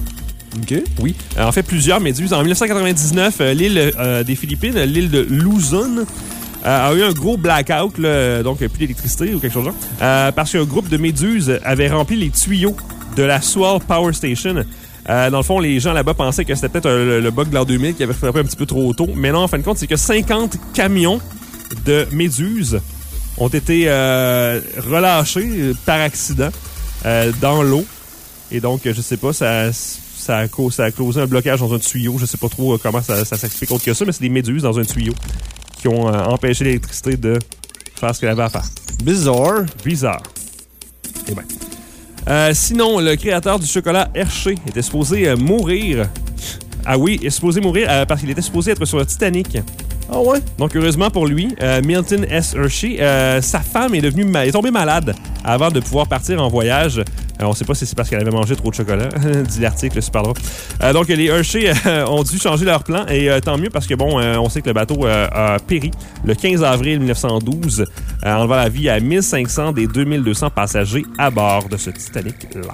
OK. Oui. Euh, en fait, plusieurs méduses. En dix-neuf cent quatre-vingt-dix-neuf, euh, l'île euh, des Philippines, l'île de Luzon, euh, a eu un gros blackout, là, donc plus d'électricité ou quelque chose de genre, euh, parce qu'un groupe de méduses avait rempli les tuyaux de la Sewell Power Station. Euh, dans le fond, les gens là-bas pensaient que c'était peut-être un- le, le bug de l'an deux mille qui avait frappé un petit peu trop tôt. Mais non, en fin de compte, c'est que cinquante camions de méduses ont été euh, relâchés par accident euh, dans l'eau. Et donc, je sais pas, ça, ça, a, co- ça a causé un blocage dans un tuyau. Je sais pas trop euh, comment ça, ça s'explique autre que ça, mais c'est des méduses dans un tuyau qui ont euh, empêché l'électricité de faire ce qu'elle avait à faire. Bizarre. Bizarre. Eh ben. Euh, sinon, le créateur du chocolat Hershey était supposé euh, mourir. Ah oui, il est supposé mourir euh, parce qu'il était supposé être sur le Titanic. Ah ouais? Donc, heureusement pour lui, euh, Milton S. Hershey, euh, sa femme est devenue ma- est tombée malade avant de pouvoir partir en voyage. Euh, on ne sait pas si c'est parce qu'elle avait mangé trop de chocolat, dit l'article, super drôle. Euh, donc, les Hershey euh, ont dû changer leur plan et euh, tant mieux parce que, bon, euh, on sait que le bateau euh, a péri le quinze avril mille neuf cent douze, euh, enlevant la vie à mille cinq cents des deux mille deux cents passagers à bord de ce Titanic-là.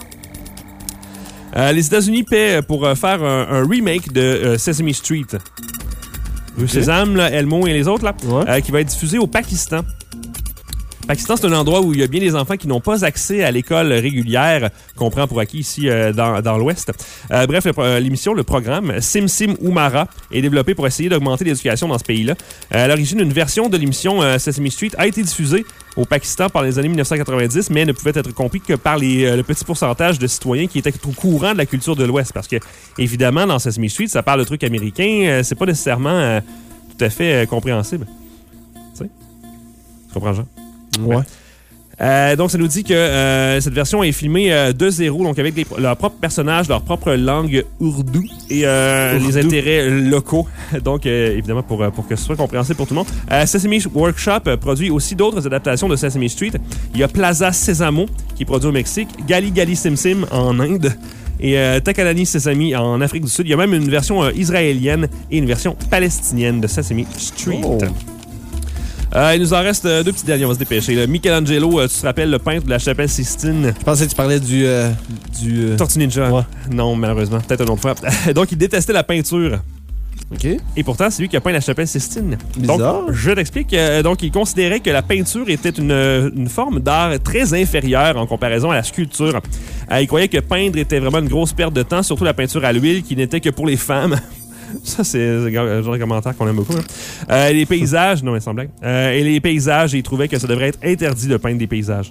Euh, les États-Unis paient pour euh, faire un, un remake de euh, Sesame Street. Rue Sésame, là, Elmo et les autres, là, Ouais. euh, qui va être diffusé au Pakistan. Le Pakistan, c'est un endroit où il y a bien des enfants qui n'ont pas accès à l'école régulière qu'on prend pour acquis ici euh, dans, dans l'Ouest. Euh, bref, le, euh, l'émission, le programme Sim Sim Umara est développé pour essayer d'augmenter l'éducation dans ce pays-là. Euh, à l'origine, une version de l'émission euh, Sesame Street a été diffusée au Pakistan par les années mille neuf cent quatre-vingt-dix, mais ne pouvait être compris que par les, euh, le petit pourcentage de citoyens qui étaient au courant de la culture de l'Ouest. Parce que, évidemment, dans Sesame Street, ça parle de trucs américains, euh, c'est pas nécessairement euh, tout à fait euh, compréhensible. Tu sais? Tu comprends, Jean? Ouais. Euh, donc, ça nous dit que euh, cette version est filmée euh, de zéro, donc avec les, leurs propres personnages, leur propre langue ourdou et euh, Ourdou. les intérêts locaux. Donc, euh, évidemment, pour, euh, pour que ce soit compréhensible pour tout le monde. Euh, Sesame Workshop euh, produit aussi d'autres adaptations de Sesame Street. Il y a Plaza Sésamo, qui est produit au Mexique, Gali Gali Sim Sim en Inde et euh, Takalani Sesame en Afrique du Sud. Il y a même une version euh, israélienne et une version palestinienne de Sesame Street. Oh. Euh, il nous en reste euh, deux petits derniers, on va se dépêcher. Le Michelangelo, euh, tu te rappelles, le peintre de la chapelle Sistine? Je pensais que tu parlais du... euh, du euh, Tortue Ninja. Ouais. Non, malheureusement. Peut-être une autre fois. Donc, il détestait la peinture. OK. Et pourtant, c'est lui qui a peint la chapelle Sistine. Bizarre. Donc, je t'explique. Euh, donc, il considérait que la peinture était une, une forme d'art très inférieure en comparaison à la sculpture. Euh, il croyait que peindre était vraiment une grosse perte de temps, surtout la peinture à l'huile qui n'était que pour les femmes. Ça, c'est le genre de commentaire qu'on aime beaucoup. Hein. Euh, les paysages, non mais sans blague. Euh, et les paysages, il trouvait que ça devrait être interdit de peindre des paysages.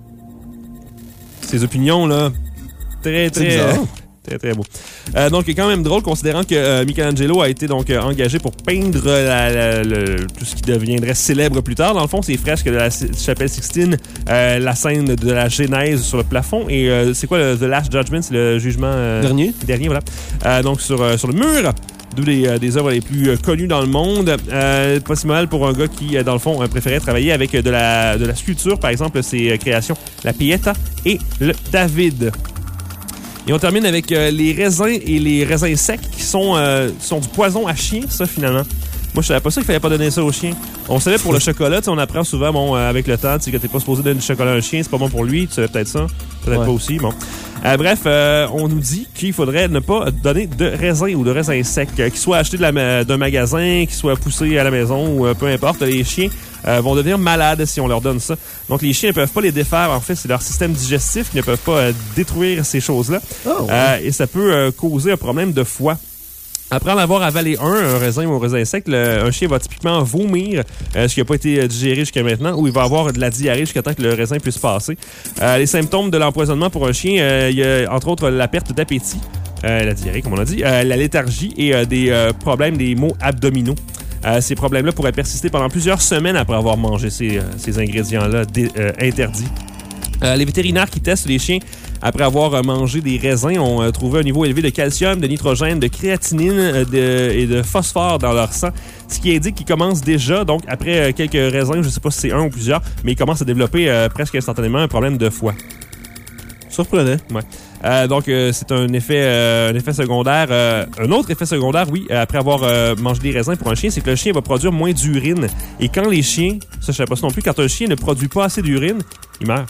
Ses opinions, là, très, C'est très... bizarre. Très, très beau. Euh, donc, c'est quand même drôle, considérant que euh, Michelangelo a été donc euh, engagé pour peindre la, la, le, tout ce qui deviendrait célèbre plus tard. Dans le fond, ces fresques de la chapelle Sixtine, euh, la scène de la Genèse sur le plafond. Et euh, c'est quoi le The Last Judgment? C'est le jugement... euh, Dernier. Dernier, voilà. Euh, donc, sur, euh, sur le mur, d'où des, euh, des œuvres les plus euh, connues dans le monde. Euh, pas si mal pour un gars qui, euh, dans le fond, euh, préférait travailler avec euh, de, la, de la sculpture, par exemple, ses euh, créations, la Pieta et le David. Et on termine avec euh, les raisins et les raisins secs qui sont, euh, sont du poison à chien, ça, finalement. Moi, je savais pas ça qu'il fallait pas donner ça aux chiens. On savait pour le chocolat, tu sais, on apprend souvent, bon, euh, avec le temps, tu sais, que t'es pas supposé donner du chocolat à un chien, c'est pas bon pour lui. Tu savais peut-être ça. Peut-être Ouais. pas aussi, bon. Euh, bref, euh, on nous dit qu'il faudrait ne pas donner de raisins ou de raisins secs, euh, qu'ils soient achetés de la ma- d'un magasin, qu'ils soient poussés à la maison ou euh, peu importe. Les chiens euh, vont devenir malades si on leur donne ça. Donc, les chiens ne peuvent pas les défaire. En fait, c'est leur système digestif qui ne peuvent pas euh, détruire ces choses-là. Oh, ouais. Euh, et ça peut euh, causer un problème de foie. Après en avoir avalé un, un raisin ou un raisin sec, le, un chien va typiquement vomir euh, ce qui n'a pas été digéré jusqu'à maintenant, ou il va avoir de la diarrhée jusqu'à temps que le raisin puisse passer. Euh, les symptômes de l'empoisonnement pour un chien, euh, il y a entre autres la perte d'appétit, euh, la diarrhée comme on a dit, euh, la léthargie et euh, des euh, problèmes des maux abdominaux. Euh, ces problèmes-là pourraient persister pendant plusieurs semaines après avoir mangé ces, euh, ces ingrédients-là dé- euh, interdits. Euh, les vétérinaires qui testent les chiens après avoir euh, mangé des raisins ont euh, trouvé un niveau élevé de calcium, de nitrogène, de créatinine euh, de, et de phosphore dans leur sang, ce qui indique qu'ils commencent déjà, donc après euh, quelques raisins, je ne sais pas si c'est un ou plusieurs, mais ils commencent à développer euh, presque instantanément un problème de foie. Surprenant. Ouais. Euh, donc, euh, c'est un effet, euh, un effet secondaire. Euh, un autre effet secondaire, oui, euh, après avoir euh, mangé des raisins pour un chien, c'est que le chien va produire moins d'urine. Et quand les chiens, ça je savais pas ça non plus, quand un chien ne produit pas assez d'urine, il meurt.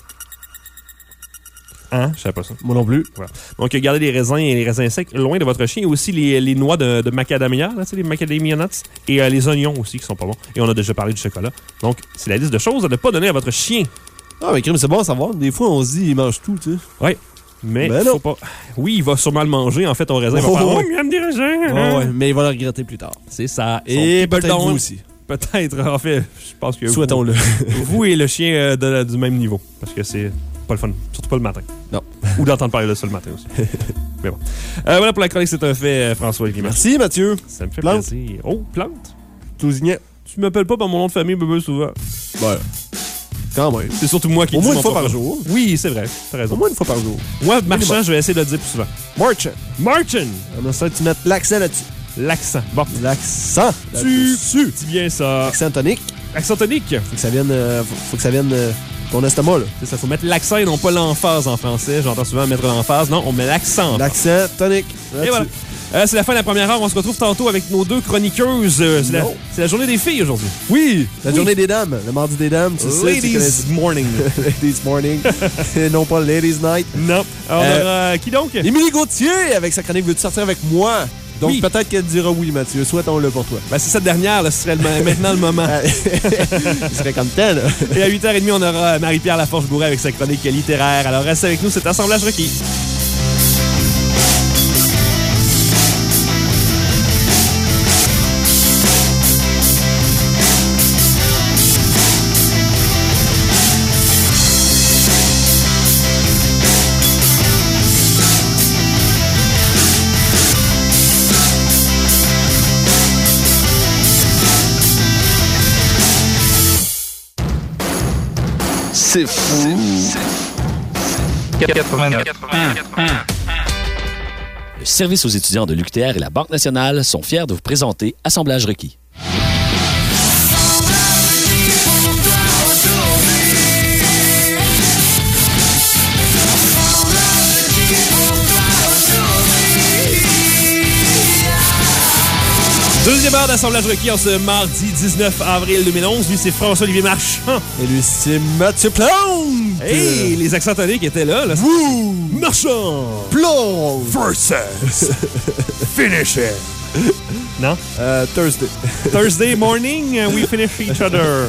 Hein? Je savais pas ça. Moi non plus. Voilà. Donc, gardez les raisins et les raisins secs loin de votre chien. Et aussi les, les noix de, de macadamia, là, tu sais, les macadamia nuts. Et euh, les oignons aussi, qui sont pas bons. Et on a déjà parlé du chocolat. Donc, c'est la liste de choses à ne pas donner à votre chien. Ah, mais crime, c'est bon à savoir. Des fois, on se dit, il mange tout, tu sais. Oui. Mais Ben faut non. pas. Oui, il va sûrement le manger. En fait, ton raisin Oh, va faire ouais. oh, il aime des raisins. Ouais, ouais, mais il va le regretter plus tard. C'est ça. Et Son peut-être bedon, vous aussi. Peut-être. En fait, je pense que Souhaitons-le. Vous, vous et le chien euh, de- du même niveau. Parce que c'est pas le fun. Surtout pas le matin. Non. Ou d'entendre parler de ça le matin aussi. Mais bon. Euh, voilà pour la chronique, c'est un fait, euh, François-Olivier. Merci, Mathieu. Ça me fait Plante. plaisir. Oh, plante. Tousignan. Tu m'appelles pas par mon nom de famille, bébé, souvent. Ouais. Quand même. C'est surtout moi qui Au dis moins mon une fois par propre. jour. Oui, c'est vrai. T'as raison. Au moins une fois par jour. Moi, marchant, Minimum. je vais essayer de le dire plus souvent. Marchand. Martin. On a ça que tu mettes l'accent là-dessus. L'accent. Bon. L'accent. Tu là-dessus. dis bien ça. Accent tonique. Accent tonique. Faut que ça vienne, euh, faut, faut que ça vienne euh, ton estomac, là. C'est ça, faut mettre l'accent et non pas l'emphase en français. J'entends souvent mettre l'emphase. Non, on met l'accent. L'accent tonique. Et voilà. Euh, c'est la fin de la première heure. On se retrouve tantôt avec nos deux chroniqueuses. Euh, c'est, la, Non. c'est la journée des filles aujourd'hui. Oui, la Oui. journée des dames. Le mardi des dames, tu sais. tu Ladies connais- morning. Ladies morning. Et non pas Ladies night. Non. Alors, Euh, on aura- qui donc? Émilie Gauthier, avec sa chronique Veux-tu sortir avec moi? Donc Oui. peut-être qu'elle dira oui, Mathieu. Souhaitons-le pour toi. Ben, c'est cette dernière, là, ce serait le- maintenant le moment. Il serait comme tel, là. Et à huit heures trente, on aura Marie-Pierre Laforge-Bourret avec sa chronique littéraire. Alors reste avec nous, c'est Assemblage requis. C'est fou. quatre-vingt-neuf. Le service aux étudiants de l'U Q T R et la Banque nationale sont fiers de vous présenter Assemblage requis. Deuxième heure d'Assemblage requis en ce mardi dix-neuf avril deux mille onze. Lui, c'est François-Olivier Marchand. Et lui, c'est Mathieu Plante. Hey, les accents toniques étaient là. là. Wouh! Marchand Plante. versus Finish it. Non? Euh, Thursday. Thursday morning, uh, we finish each other.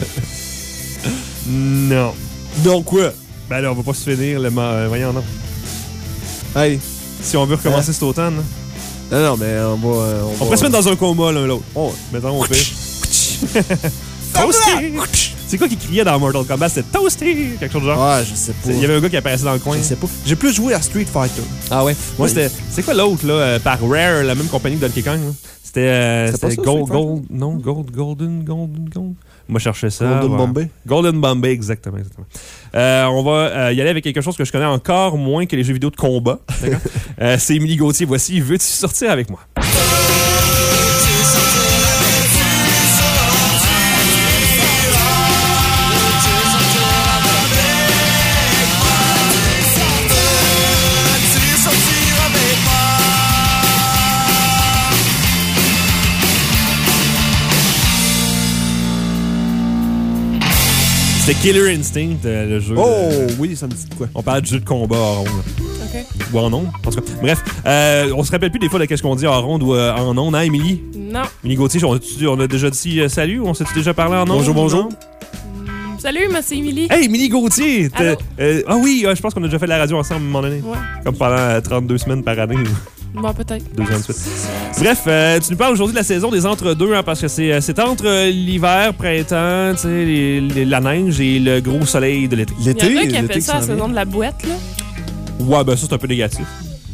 Non. Donc quoi? Ben là, on va pas se finir le... ma- euh, Voyons, non. Hey. Si on veut recommencer Hein? cet automne, là. Non, non, mais on va... euh, on va- pourrait se mettre dans un coma l'un l'autre. Oh, Mettons au pire. Toasty! C'est quoi qui criait dans Mortal Kombat? C'était Toasty! Quelque chose de genre. ouais, je sais pas. Il y avait un gars qui apparaissait dans le coin. Je sais pas. J'ai plus joué à Street Fighter. Ah ouais? Moi, Ouais. c'était. C'est quoi l'autre, là, euh, par Rare, la même compagnie que Donkey Kong, là? C'était. euh, C'était pas C'était ça, Gold, Street Fighter? Gold. Non, Gold, Golden, Golden, Gold. Moi, je cherchais ça. Golden ouais. Bombay? Golden Bombay, exactement. exactement. Euh, on va euh, y aller avec quelque chose que je connais encore moins que les jeux vidéo de combat. D'accord? euh, c'est Émilie Gauthier. Voici, veux-tu sortir avec moi? C'était Killer Instinct, euh, le jeu. Oh, de- oui, ça me dit de quoi. On parle de jeu de combat en ronde. OK. Ou en onde, en tout cas. Bref, euh, on se rappelle plus des fois de qu'est-ce qu'on dit en ronde ou euh, en onde, hein, Émilie? Non. Émilie Gauthier, on a, on a déjà dit euh, salut? On s'est déjà parlé en onde? Bonjour, bonjour. Non? Salut, moi, c'est Émilie. Hey, Émilie Gauthier! t'es- Allô? euh, Ah oui, euh, je pense qu'on a déjà fait de la radio ensemble à un moment donné. Ouais. Comme pendant euh, trente-deux semaines par année. Bon, peut-être. Deux ans de suite. Bref, euh, tu nous parles aujourd'hui de la saison des entre-deux, hein, parce que c'est, euh, c'est entre euh, l'hiver, printemps, tu sais, les- les- la neige et le gros soleil de l'été. Il y L'été, en a qui l'été appellent qui ça la s'en vient. saison de la boîte, là. Ouais, ben ça, c'est un peu négatif.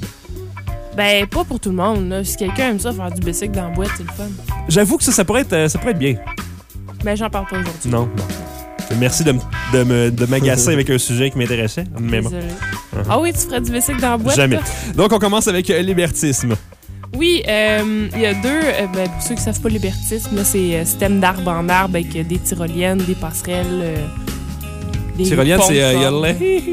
Ben, pas pour tout le monde, là. Si quelqu'un aime ça, faire du bicycle dans la boîte, c'est le fun. J'avoue que ça, ça pourrait être, euh, ça pourrait être bien. Ben, j'en parle pas aujourd'hui. Non, non. Merci de, m- de, me, de m'agacer avec un sujet qui m'intéressait. Mais bon, Désolée. Ah oui, tu ferais du bicycle dans la boîte? jamais. toi? Donc, on commence avec euh, libertisme. Oui, euh, il y a deux. euh, ben, pour ceux qui ne savent pas, libertisme, là, c'est euh, système d'arbre en arbre avec euh, des tyroliennes, des passerelles. Euh, des Tyrolienne, ponts c'est euh, de Yodelay.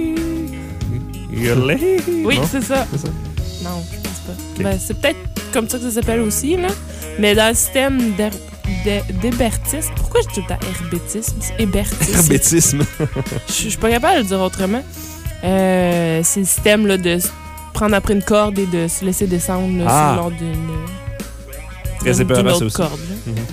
Yodelay. Oui, Non? c'est ça. C'est ça. Non, je pense pas. Ben, c'est peut-être comme ça que ça s'appelle aussi, là. Mais dans le système d'her- d'he- d'hébertisme, pourquoi j'ai tout le temps herbétisme? C'est hébertisme. Herbétisme. Je je suis pas capable de le dire autrement. Euh, c'est le système là, de se prendre après une corde et de se laisser descendre là, Ah. sur le long d'une Très d'une- épeurant, d'une ça autre aussi. corde. là. Mhm.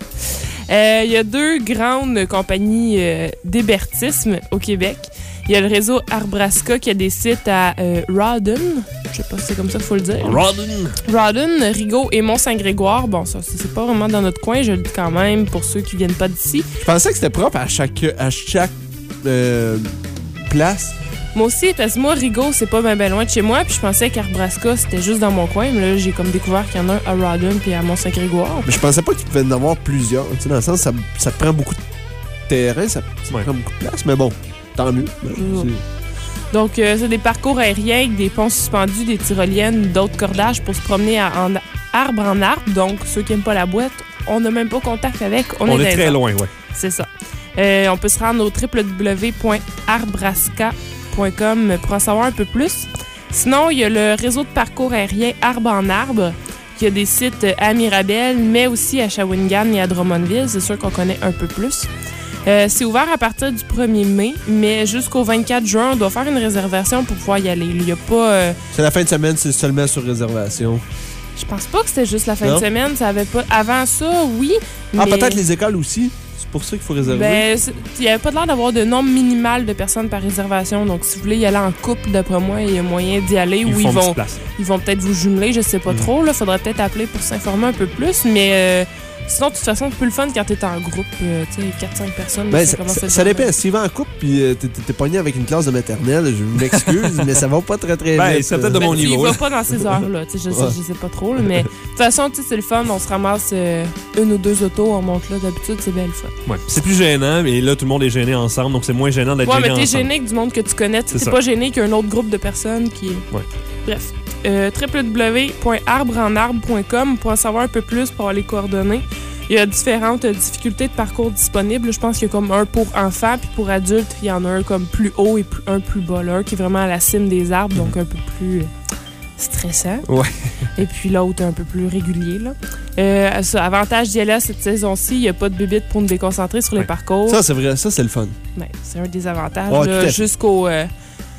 Euh, Il y a deux grandes compagnies euh, d'hébertisme au Québec. Il y a le réseau Arbrasca qui a des sites à euh, Rawdon. Je sais pas si c'est comme ça qu'il faut le dire. Rodden. Rawdon, Rigaud et Mont-Saint-Grégoire. Bon, ça, c'est pas vraiment dans notre coin, je le dis quand même pour ceux qui viennent pas d'ici. Je pensais que c'était propre à chaque, à chaque euh, place. Moi aussi, parce que moi, Rigaud, c'est pas bien ben loin de chez moi, puis je pensais qu'Arbrasca, c'était juste dans mon coin, mais là, j'ai comme découvert qu'il y en a un à Rawdon puis à Mont-Saint-Grégoire. Mais je pensais pas que tu pouvais en avoir plusieurs. Tu sais, dans le sens, ça, ça te prend beaucoup de terrain, ça, ça Ouais. prend beaucoup de place, mais bon, tant mieux. Toujours. C'est- Donc, euh, c'est des parcours aériens avec des ponts suspendus, des tyroliennes, d'autres cordages pour se promener à- en arbre en arbre. Donc, ceux qui n'aiment pas la boîte, on n'a même pas contact avec. On, On est, est dans les très arbres. loin, ouais. C'est ça. Euh, on peut se rendre au w w w point arbrasca point com pour en savoir un peu plus. Sinon, il y a le réseau de parcours aérien Arbre en Arbre qui a des sites à Mirabel, mais aussi à Shawinigan et à Drummondville. C'est sûr qu'on connaît un peu plus. Euh, c'est ouvert à partir du premier mai, mais jusqu'au vingt-quatre juin, on doit faire une réservation pour pouvoir y aller. Il n'y a pas... euh, C'est la fin de semaine, c'est seulement sur réservation. je pense pas que c'était juste la fin Non? de semaine. Ça avait pas... Avant ça, oui, Ah, mais- peut-être les écoles aussi. C'est pour ça qu'il faut réserver. Ben, c'est- il n'y avait pas l'air d'avoir de nombre minimal de personnes par réservation. Donc, si vous voulez y aller en couple, d'après moi, il y a moyen d'y aller. Ils Ou font ils une petite vont, place. ils vont peut-être vous jumeler, je sais pas Mm. trop. Il faudrait peut-être appeler pour s'informer un peu plus. Mais euh, sinon, de toute façon, c'est plus le fun quand t'es en groupe. euh, tu sais, quatre cinq personnes. Ben, ça ça, commence à ça, être ça genre- dépend. Si tu vas en couple puis euh, t'es, t'es pogné avec une classe de maternelle, je m'excuse, mais ça va pas très très Ben, vite. c'est peut-être de Ben, mon tu niveau, y vas là. pas dans ces heures-là. tu sais, Je, sais- Ouais. je sais pas trop. là, mais de toute façon, tu sais, c'est le fun. On se ramasse euh, une ou deux autos. On monte là. D'habitude, c'est bien le fun. Ouais. C'est plus gênant, mais là, tout le monde est gêné ensemble, donc c'est moins gênant d'être Ouais, gêné mais t'es ensemble. gêné avec du monde que tu connais. Tu C'est T'es ça. pas gêné qu'un autre groupe de personnes qui. Ouais. Bref. Euh, w w w point arbre en arbre point com pour en savoir un peu plus, pour avoir les coordonnées. Il y a différentes euh, difficultés de parcours disponibles. Je pense qu'il y a comme un pour enfants, puis pour adultes, il y en a un comme plus haut et plus- un plus bas. Là, un qui est vraiment à la cime des arbres, donc un peu plus euh, stressant. Ouais. Et puis l'autre un peu plus régulier. Là. Euh, ça, avantage d'y aller à cette saison-ci, il n'y a pas de bébite pour nous déconcentrer sur les Ouais. parcours. Ça, c'est vrai. Ça, c'est le fun. Ouais, c'est un des avantages. Ouais, là, tout à fait. jusqu'au euh,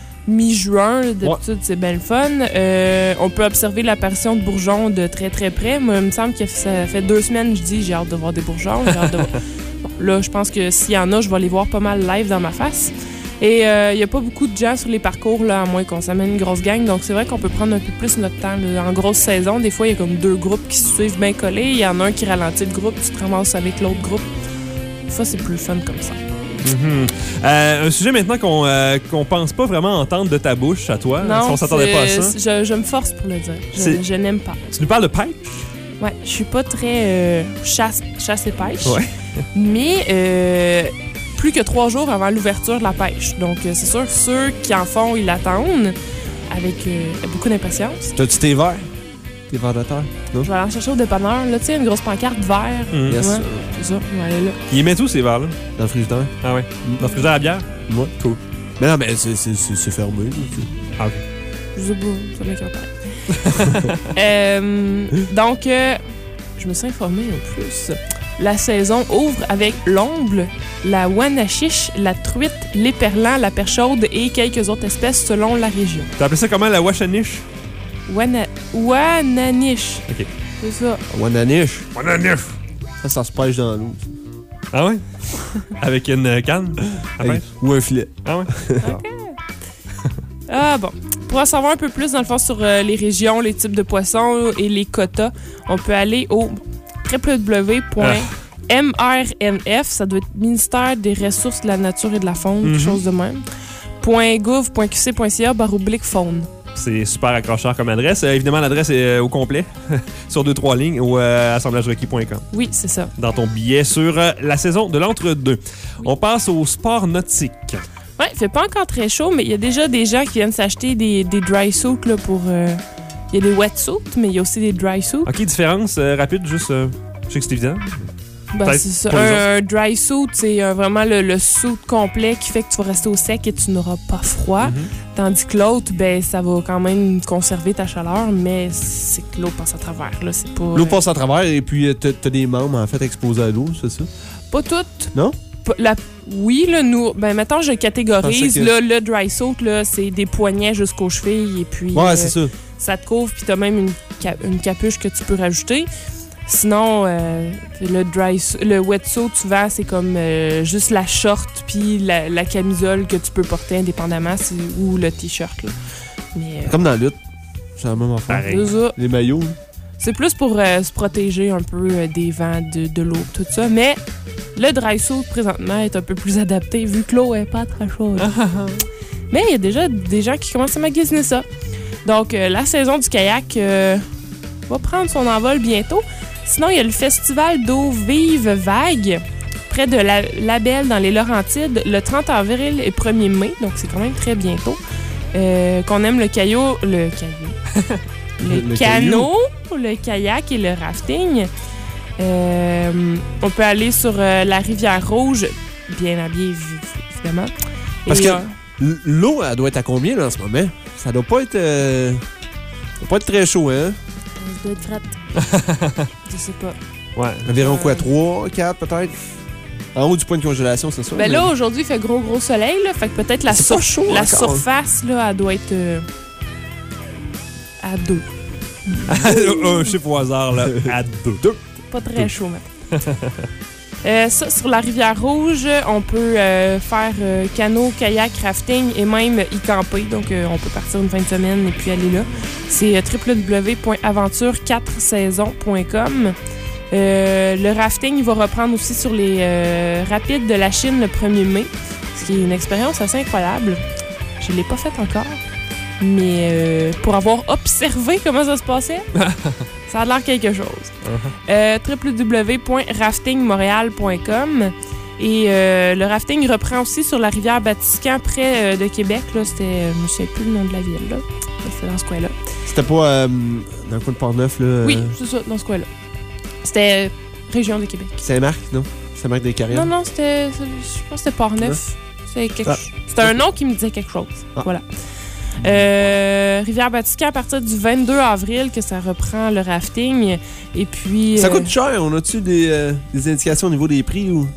mi-juin, là, d'habitude, c'est bien le fun. Euh, on peut observer l'apparition de bourgeons de très très près. Moi, il me semble que ça fait deux semaines je dis j'ai hâte de voir des bourgeons. J'ai hâte de voir... Bon, là, je pense que s'il y en a, je vais les voir pas mal live dans ma face. Et il euh, n'y a pas beaucoup de gens sur les parcours, là, à moins qu'on s'amène une grosse gang. Donc, c'est vrai qu'on peut prendre un peu plus notre temps. Là. En grosse saison, des fois, il y a comme deux groupes qui se suivent bien collés. Il y en a un qui ralentit le groupe, tu te ramasses avec l'autre groupe. Des fois, c'est plus fun comme ça. Mhm. Euh, un sujet maintenant qu'on euh, qu'on pense pas vraiment entendre de ta bouche à toi. Non, si on s'attendait c'est- pas à ça. Je, je me force pour le dire. Je, C'est- je n'aime pas. Tu nous parles de pêche? Ouais, je suis pas très euh, chasse, chasse et pêche. Ouais. Mais euh, plus que trois jours avant l'ouverture de la pêche. Donc, euh, c'est sûr que ceux qui en font, ils l'attendent avec euh, beaucoup d'impatience. T'as-tu tes verres? Tes verres de terre? Non? Je vais aller en chercher au dépanneur. Là, tu sais, une grosse pancarte vert. Mhm. Yes. Ouais, sir. c'est ça. On va aller là. Ils mettent où ces verres-là? Dans le frigidaire? Ah ouais. Dans le frigidaire à bière? Ouais. Cool. Mais non, mais c'est, c'est, c'est, c'est fermé. là, tu sais. Ah ok. Je sais pas, ça m'inquiète. euh, donc, euh, je me suis informée en plus. La saison ouvre avec l'ongle la ouanachiche, la truite, l'éperlan, la perche chaude et quelques autres espèces selon la région. T'as appelé ça comment, la wachaniche? Wana... Ouananiche. OK. C'est ça. Wananiche. Wananiche. Ça, ça se pêche dans l'eau. Ah ouais? Avec une euh, canne? à Hey, pêche? ou un filet. Ah ouais? OK. Ah bon. Pour en savoir un peu plus, dans le fond, sur euh, les régions, les types de poissons et les quotas, on peut aller au w w w point m r n f, ça doit être Ministère des Ressources de la Nature et de la Faune, Mm-hmm. quelque chose de même, .gouv point q c point c a barre oblique faune. C'est super accrocheur comme adresse. Euh, évidemment, l'adresse est euh, au complet, sur deux trois lignes, au euh, assemblage requis point com. Oui, c'est ça. Dans ton billet sur euh, la saison de l'entre-deux. On passe au sport nautique. Ouais, il fait pas encore très chaud, mais il y a déjà des gens qui viennent s'acheter des, des dry suits là, pour... euh, il y a des wetsuits, mais il y a aussi des dry suits. OK, différence euh, rapide, juste... euh, je sais que c'est évident. Ben, Peut-être c'est ça. pour les Un, un dry suit, c'est euh, vraiment le, le suit complet qui fait que tu vas rester au sec et tu n'auras pas froid. Mm-hmm. Tandis que l'autre, ben, ça va quand même conserver ta chaleur, mais c'est que l'eau passe à travers. Là, c'est pas, L'eau euh, passe à travers et puis euh, t'as t'as des membres en fait exposés à l'eau, c'est ça? Pas toutes. Non? Pas- La, oui, là, nous, ben, mettons, je catégorise. Je pensais que- Là, le dry suit, là, c'est des poignets jusqu'aux chevilles et puis Ouais, euh, c'est ça. ça te couvre, puis t'as même une, ca- une capuche que tu peux rajouter. Sinon, euh, le dry su- le wetsuit, souvent, c'est comme euh, juste la short puis la, la camisole que tu peux porter indépendamment c'est- ou le t-shirt. Là. Mais euh, Comme dans la lutte. C'est la même affaire. Pareil. c'est ça. Les maillots. là. C'est plus pour euh, se protéger un peu euh, des vents, de, de l'eau, tout ça. Mais le dry suit, présentement, est un peu plus adapté vu que l'eau est pas très chaude. Mais il y a déjà des gens qui commencent à magasiner ça. Donc, euh, la saison du kayak euh, va prendre son envol bientôt. Sinon, il y a le festival d'eau vive vague près de la Labelle dans les Laurentides le trente avril et premier mai. Donc, c'est quand même très bientôt. Euh, qu'on aime le caillou... Le caillou... le, Le canot, le kayak et le rafting. Euh, on peut aller sur euh, la rivière Rouge, bien habillé, évidemment. Parce Et, que euh, l- l'eau, elle doit être à combien là, en ce moment? Ça doit pas être. Euh... Ça doit pas être très chaud, hein? ça doit être frette. Je sais pas. Ouais. Environ Euh. quoi? trois, quatre peut-être? En haut du point de congélation, c'est ça? Ben là, aujourd'hui, il fait gros, gros soleil, là. Fait que peut-être la, C'est pas sur- chaud la encore. surface, là, elle doit être euh, à deux. Un chiffre au hasard, là. À deux. Pas très chaud, maintenant. Euh, ça, sur la rivière Rouge, on peut euh, faire euh, canot, kayak, rafting et même y camper. Donc, euh, on peut partir une fin de semaine et puis aller là. C'est euh, w w w point aventure quatre saisons point com. Euh, le rafting, il va reprendre aussi sur les euh, rapides de la Chine le premier mai, ce qui est une expérience assez incroyable. Je ne l'ai pas faite encore, mais euh, pour avoir observé comment ça se passait, ça a l'air quelque chose. Euh, w w w point rafting montréal point com. Et euh, le rafting reprend aussi sur la rivière Batiscan près euh, de Québec. Là, c'était, euh, je ne sais plus le nom de la ville. Là. C'était dans ce coin-là. C'était pas euh, dans le coin de Port-Neuf, là? euh, Oui, c'est ça, dans ce coin-là. C'était euh, région de Québec. Saint-Marc, non? Saint-Marc des Carrières? Non, non, c'était, c'est- je pense que c'était Port-Neuf. C'était, quelque Ah. chose- c'était un nom qui me disait quelque chose. Ah. Voilà. Euh, Rivière-Batiscan, à partir du vingt-deux avril, que ça reprend le rafting. Et puis... Ça euh, coûte cher. On a-tu des, euh, des indications au niveau des prix ou?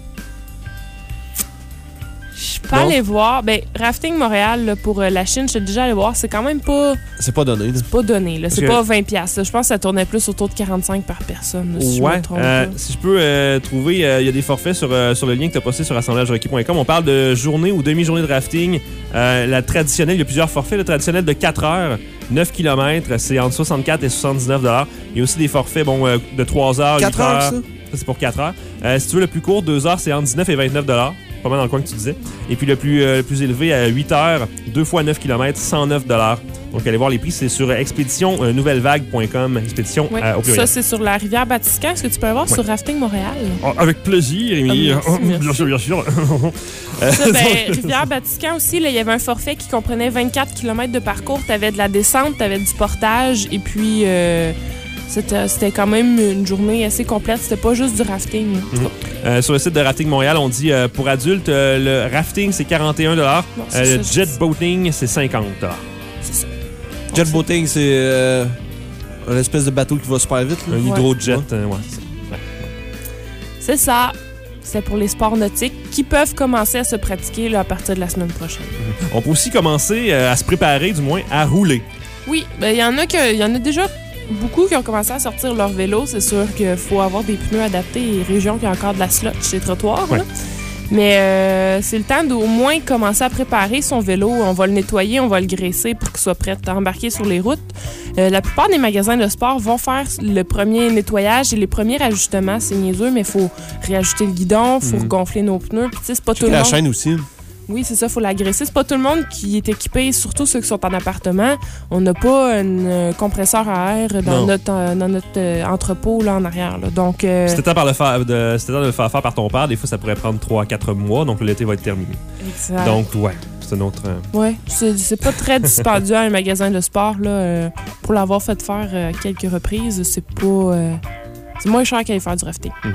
Je peux Non. aller voir. Ben, Rafting Montréal, là, pour euh, la Chine, je suis déjà allé voir. C'est quand même pas, C'est pas donné, là. pas donné. Là. C'est que- pas vingt piastres. là. Je pense que ça tournait plus autour de quarante-cinq par personne. là, si je Ouais. me trompe euh, pas. si je peux euh, trouver, euh, il y a des forfaits sur, euh, sur le lien que tu as posté sur assemblage requis point com. On parle de journée ou demi-journée de rafting. Euh, la traditionnelle, il y a plusieurs forfaits. Le traditionnel de quatre heures, neuf kilomètres, c'est entre soixante-quatre et soixante-dix-neuf dollars. Il y a aussi des forfaits bon, euh, de trois heures, quatre huit heures, heures. ça? Ça, c'est pour quatre heures. Euh, si tu veux le plus court, deux heures, c'est entre dix-neuf et vingt-neuf dollars. Pas mal dans le coin que tu disais. Et puis le plus, euh, le plus élevé, à huit heures, deux fois neuf kilomètres, cent neuf dollars. Donc, allez voir les prix. C'est sur expédition nouvelle vague point com. Expédition Ouais. euh, au pluriel. Ça, c'est sur la rivière Batiscan. Est-ce que tu peux le voir Ouais. sur Rafting Montréal? Oh, avec plaisir, Émilie. Ah, merci, Oh, merci. bien sûr, bien sûr. Euh, Ça, ben, donc- rivière Batiscan aussi, là, il y avait un forfait qui comprenait vingt-quatre kilomètres de parcours. Tu avais de la descente, tu avais du portage. Et puis, euh, c'était, c'était quand même une journée assez complète. C'était pas juste du rafting. là. En tout cas, Euh, sur le site de Rafting Montréal, on dit euh, pour adultes, euh, le rafting, c'est quarante et un dollars. Bon, c'est Euh, le ça, jet c'est- boating, c'est cinquante dollars. c'est ça. Jet boating, c'est euh, un espèce de bateau qui va super vite, là. Un Ouais. hydrojet, euh, ouais. c'est ça. C'est ça. C'est pour les sports nautiques qui peuvent commencer à se pratiquer là, à partir de la semaine prochaine. On peut aussi commencer euh, à se préparer, du moins, à rouler. Oui, ben il y en a que, il y en a déjà beaucoup qui ont commencé à sortir leur vélo. C'est sûr qu'il faut avoir des pneus adaptés et régions qui ont encore de la slotch sur les trottoirs. Ouais. Là. Mais euh, c'est le temps d'au moins commencer à préparer son vélo. On va le nettoyer, on va le graisser pour qu'il soit prêt à embarquer sur les routes. Euh, la plupart des magasins de sport vont faire le premier nettoyage et les premiers ajustements. C'est niaiseux, mais il faut réajuster le guidon, il faut Mhm. gonfler nos pneus. Puis, tu sais, c'est pas tout le La monde. chaîne aussi. Oui, c'est ça, il faut l'agresser. C'est pas tout le monde qui est équipé, surtout ceux qui sont en appartement. On n'a pas un euh, compresseur à air dans Non. notre, euh, dans notre euh, entrepôt là, en arrière. Là. Donc, euh, C'était temps, par le faire, de, c'était temps de le faire faire par ton père. Des fois, ça pourrait prendre trois à quatre mois, donc l'été va être terminé. exact. Donc, ouais, c'est un autre... euh, Ouais, c'est, c'est pas très dispendieux à un magasin de sport. Là, euh, pour l'avoir fait faire euh, quelques reprises, c'est pas... euh, c'est moins cher qu'aller faire du rafting. Mhm.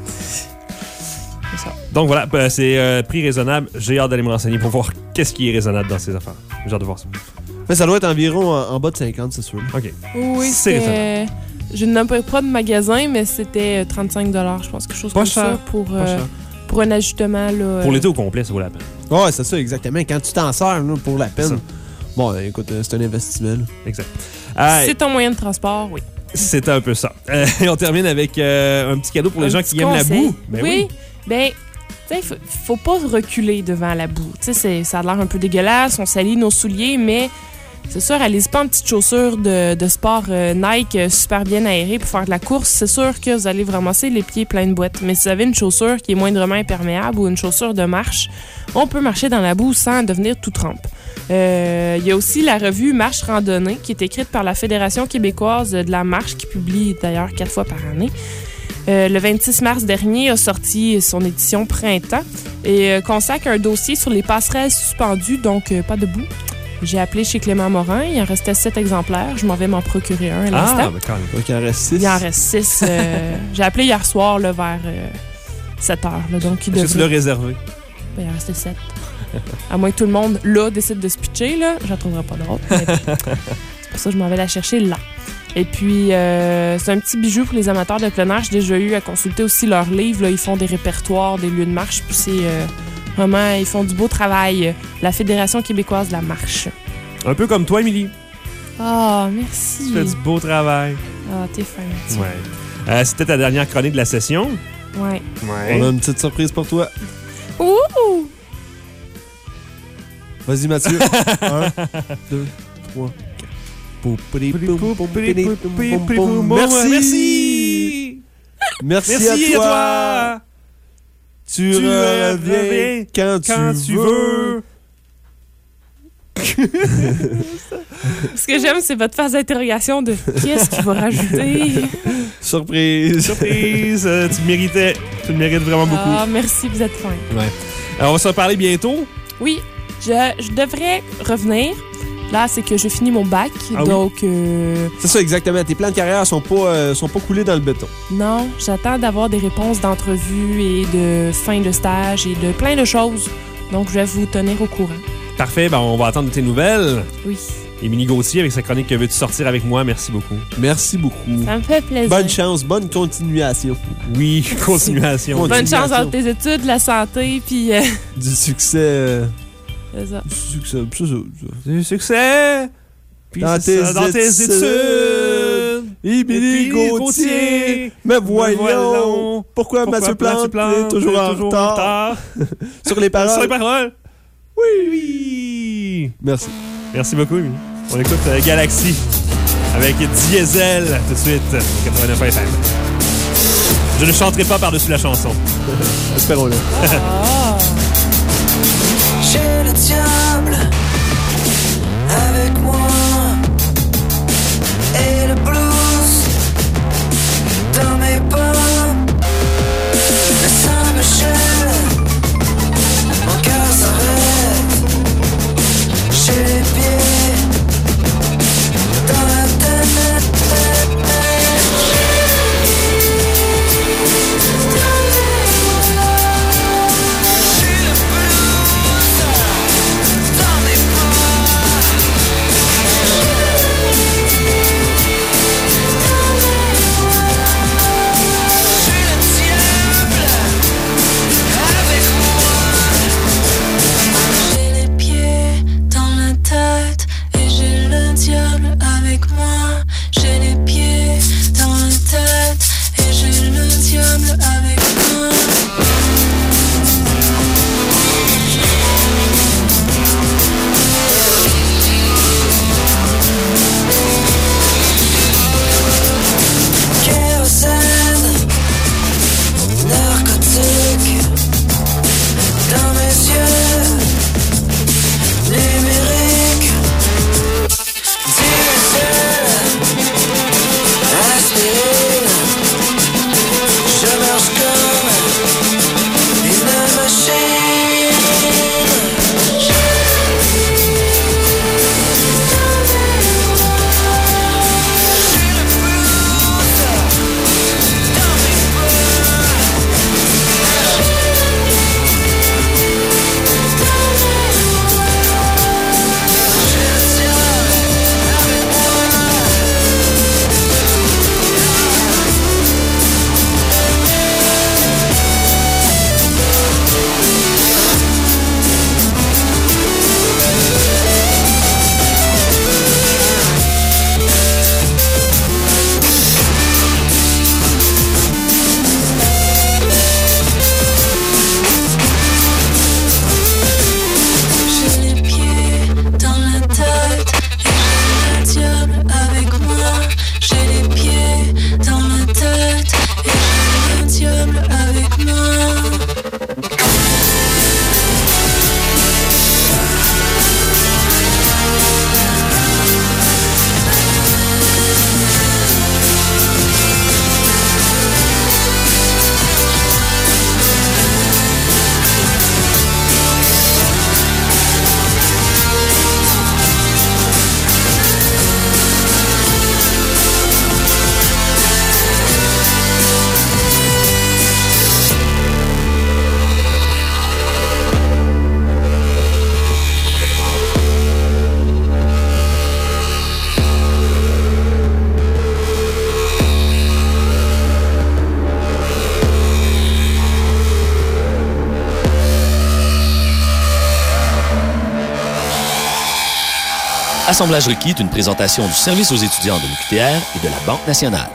C'est ça. Donc voilà, euh, c'est euh, prix raisonnable. J'ai hâte d'aller me renseigner pour voir qu'est-ce qui est raisonnable dans ces affaires. J'ai hâte de voir ça. Mais ça doit être environ en, en bas de cinquante, c'est sûr. OK. Oui, C'est c'était... Je ne nomme pas de magasin, mais c'était trente-cinq dollars, je pense, quelque chose Pas comme cher. ça pour, Pas euh, cher. pour un ajustement. Là, Pour euh, l'été au complet, ça vaut la peine. Ouais, c'est ça, exactement. Quand tu t'en sers là, pour la C'est peine. ça. Bon, euh, écoute, euh, c'est un investissement. là. Exact. Ah, C'est ton moyen de transport, oui. c'est un peu ça. Euh, et on termine avec euh, un petit cadeau pour les Un gens petit qui aiment la conseil. boue. Ben oui. Ben, tu sais, faut, faut pas reculer devant la boue. Tu sais, c'est- ça a l'air un peu dégueulasse, on salit nos souliers, mais c'est sûr, allez-y pas en petites chaussures de, de sport euh, Nike euh, super bien aérées pour faire de la course. C'est sûr que vous allez vous ramasser les pieds pleins de boîtes. Mais si vous avez une chaussure qui est moindrement imperméable ou une chaussure de marche, on peut marcher dans la boue sans devenir tout trempe. Euh, Il y a aussi la revue Marche Randonnée qui est écrite par la Fédération québécoise de la marche qui publie d'ailleurs quatre fois par année. Euh, le vingt-six mars dernier a sorti son édition Printemps et euh, consacre un dossier sur les passerelles suspendues, donc euh, pas debout. J'ai appelé chez Clément Morin, il en restait sept exemplaires. Je m'en vais m'en procurer un à Ah, l'instant. ben quand même. Donc, il en reste six. Il en reste six. euh, J'ai appelé hier soir là, vers euh, sept heures. Là, donc il Est-ce que tu devrait... l'as réservé? Ben, il en restait sept. À moins que tout le monde, là, décide de se pitcher, là, je la trouverai pas drôle. Mais bon. C'est pour ça que je m'en vais la chercher là. Et puis, euh, c'est un petit bijou pour les amateurs de plein air. J'ai déjà eu à consulter aussi leurs livres. Là. Ils font des répertoires, des lieux de marche. Puis c'est euh, vraiment, ils font du beau travail. La Fédération québécoise de la marche. Un peu comme toi, Émilie. Ah, merci. Tu fais du beau travail. Ah, t'es fin. tu- Ouais. Euh, C'était ta dernière chronique de la session. Ouais. Ouais. On a une petite surprise pour toi. Ouh! Vas-y, Mathieu. Un, deux, trois, quatre. Poupili, poum, poupili, poum, poum, poum. Merci. Merci. Merci, Merci à toi. Tu, Tu reviens reviens quand, Quand tu veux. Ce que j'aime, c'est votre phase d'interrogation de qu'est-ce qu'il va rajouter. Surprise. Surprise. euh, tu le méritais. Tu le mérites vraiment beaucoup. Ah, merci, vous êtes fin. Ouais. Alors, on va se reparler bientôt. Oui, je, je devrais revenir. Là, c'est que je finis mon bac, Ah oui? donc euh, C'est ça, exactement. Tes plans de carrière sont pas, euh, sont pas coulés dans le béton. non, j'attends d'avoir des réponses d'entrevue et de fin de stage et de plein de choses. Donc, je vais vous tenir au courant. Parfait. Ben, on va attendre tes nouvelles. Oui, Émilie Gauthier avec sa chronique que veux-tu sortir avec moi? Merci beaucoup. Merci beaucoup. ça me fait plaisir. Bonne chance, bonne continuation. Oui, continuation. Bonne- Bonne chance continuation. dans tes études, la santé, puis euh, Du succès. euh, c'est ça. du succès. Ça, ça, ça. Du succès. Puis Dans c'est tes ça, dans tes études. études. Émilie Gauthier. Mais voyons. voyons. Pourquoi, Pourquoi Mathieu Plante, Plante est toujours, en retard? Sur les paroles. Sur les paroles. Oui. Oui. Merci. Merci beaucoup, Émilie. On écoute euh, Galaxy avec Diesel tout de suite, quatre-vingt-neuf F M. Je ne chanterai pas par-dessus la chanson. Espérons-le. Ah! J'ai le diable avec moi et le blues dans mes pas. Le sang me gèle, mon cœur s'arrête. J'ai les pieds dans la tête. J'ai le blues dans mes pas. Assemblage requis est une présentation du service aux étudiants de l'U Q T R et de la Banque nationale.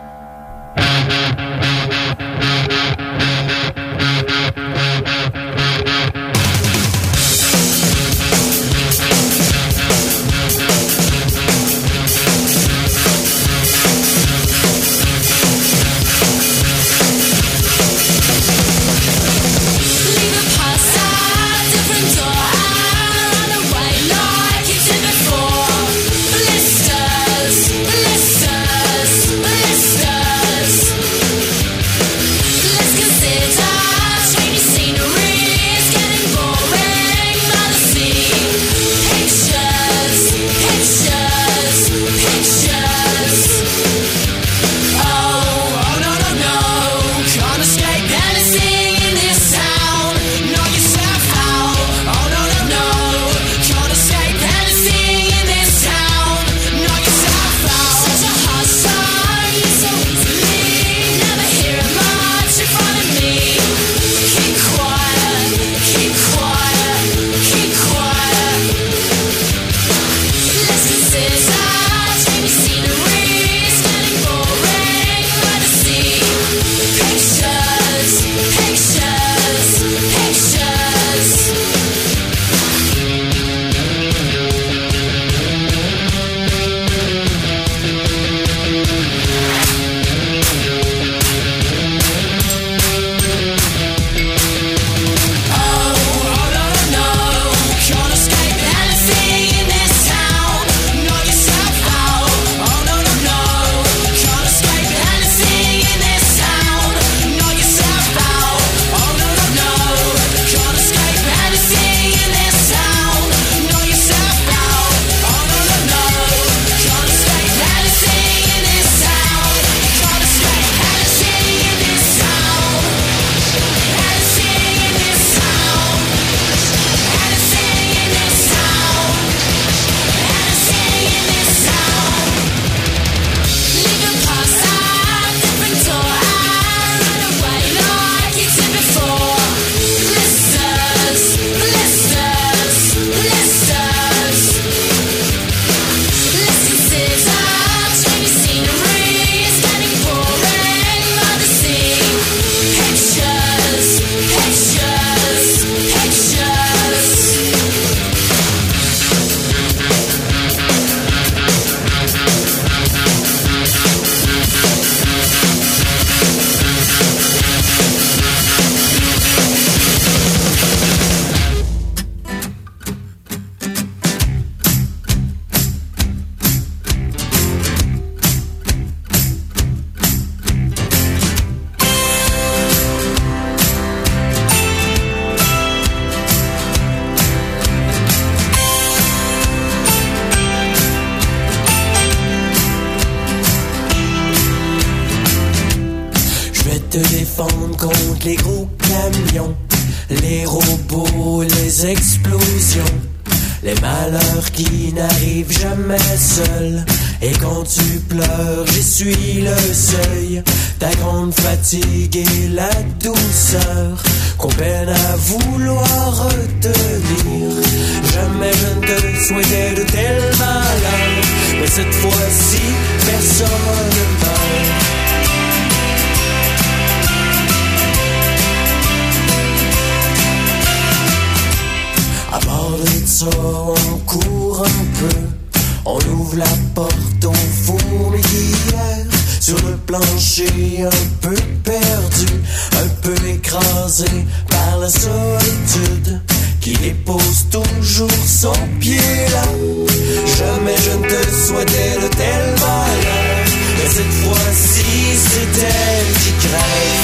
te défendre contre les gros camions, les robots, les explosions, les malheurs qui n'arrivent jamais seuls. Et quand tu pleures, j'essuie le seuil, ta grande fatigue et la douceur qu'on peine à vouloir retenir. Jamais je ne te souhaitais de tels malheurs, mais cette fois-ci, personne ne meurt. À part de ça, on court un peu, on ouvre la porte aux fourmilières. Sur le plancher, un peu perdu, un peu écrasé par la solitude qui dépose toujours son pied là. Jamais je ne te souhaitais de tels malheurs, mais cette fois-ci, c'est elle qui crève.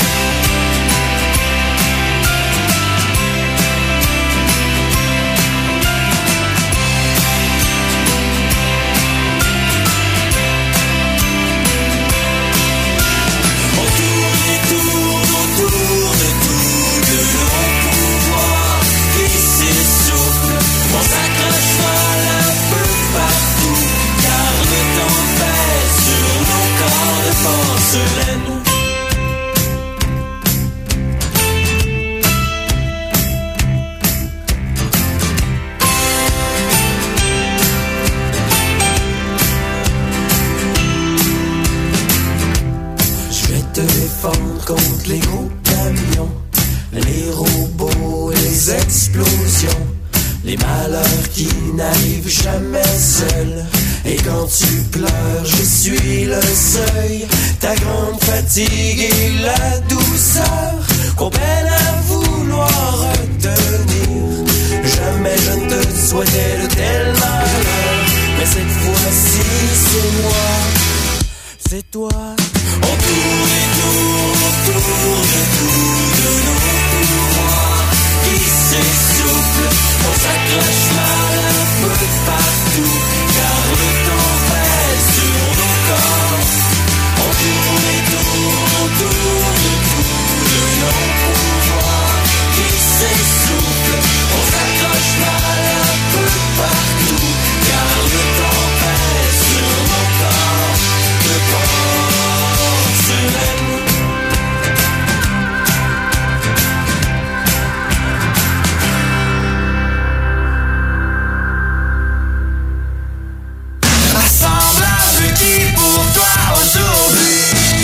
On s'accroche mal un peu partout, car le temps pèse sur nos corps de porcelaine. contre les gros camions, les robots, les explosions, les malheurs qui n'arrivent jamais seuls. Et quand tu pleures, je suis le seuil, ta grande fatigue et la douceur qu'on peine à vouloir retenir. Jamais je ne te souhaitais de tels malheurs, mais cette fois-ci c'est moi, c'est toi. On tourne et tourne, on tourne et tourne de nos pouvoirs qui s'essoufflent, on s'accroche mal un peu partout, car le temps pèse sur nos corps. On tourne et tourne, on tourne et tourne de nos pouvoirs qui s'essoufflent, on s'accroche mal un peu partout, car le temps pèse sur nos corps de porcelaine. Assemblage qui pour toi aujourd'hui.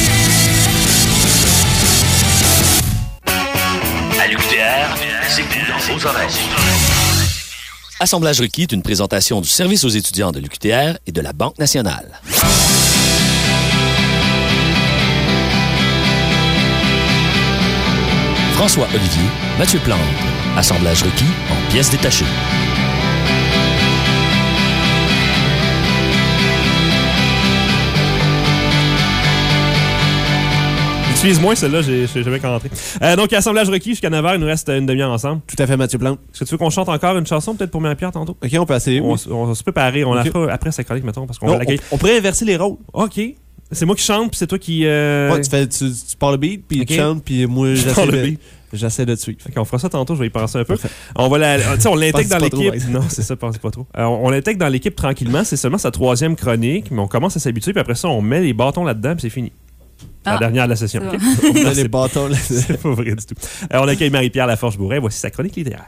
À l'U Q T R, c'est plus dans vos oreilles. Assemblage requis est une présentation du service aux étudiants de l'U Q T R et de la Banque nationale. François Olivier, Mathieu Plante. Assemblage requis en pièces détachées. Excuse-moi, celle-là, j'ai j'ai jamais rentré. Euh, donc, assemblage requis jusqu'à neuf heures, il nous reste une demi-heure ensemble. Tout à fait, Mathieu Plante. Est-ce que tu veux qu'on chante encore une chanson, peut-être pour Marie-Pierre tantôt? OK, on peut essayer. On, Oui. on va se préparer, on Okay. la fera après sa chronique, mettons, parce qu'on Non, va l'accueillir. on, on pourrait inverser les rôles. OK. C'est moi qui chante, puis c'est toi qui... Euh... Ouais, tu, fais, tu, tu pars le beat, puis Ok. tu chantes, puis moi, Je j'essaie pars le de, beat. j'essaie de te suivre. OK, on fera ça tantôt, je vais y penser un peu. Parfait. On va la, tu sais, on l'intègre Pense dans pas trop, l'équipe. par exemple. Non, c'est ça, pense pas trop. Euh, on on l'intègre dans l'équipe tranquillement, c'est seulement sa troisième chronique, mais on commence à s'habituer, puis après ça, on met les bâtons là-dedans, puis c'est fini. La Ah, dernière de la session. c'est OK? On Non, met les c'est- bâtons là. C'est pas vrai du tout. Euh, on accueille Marie-Pierre Laforge-Bourret. Voici sa chronique littéraire.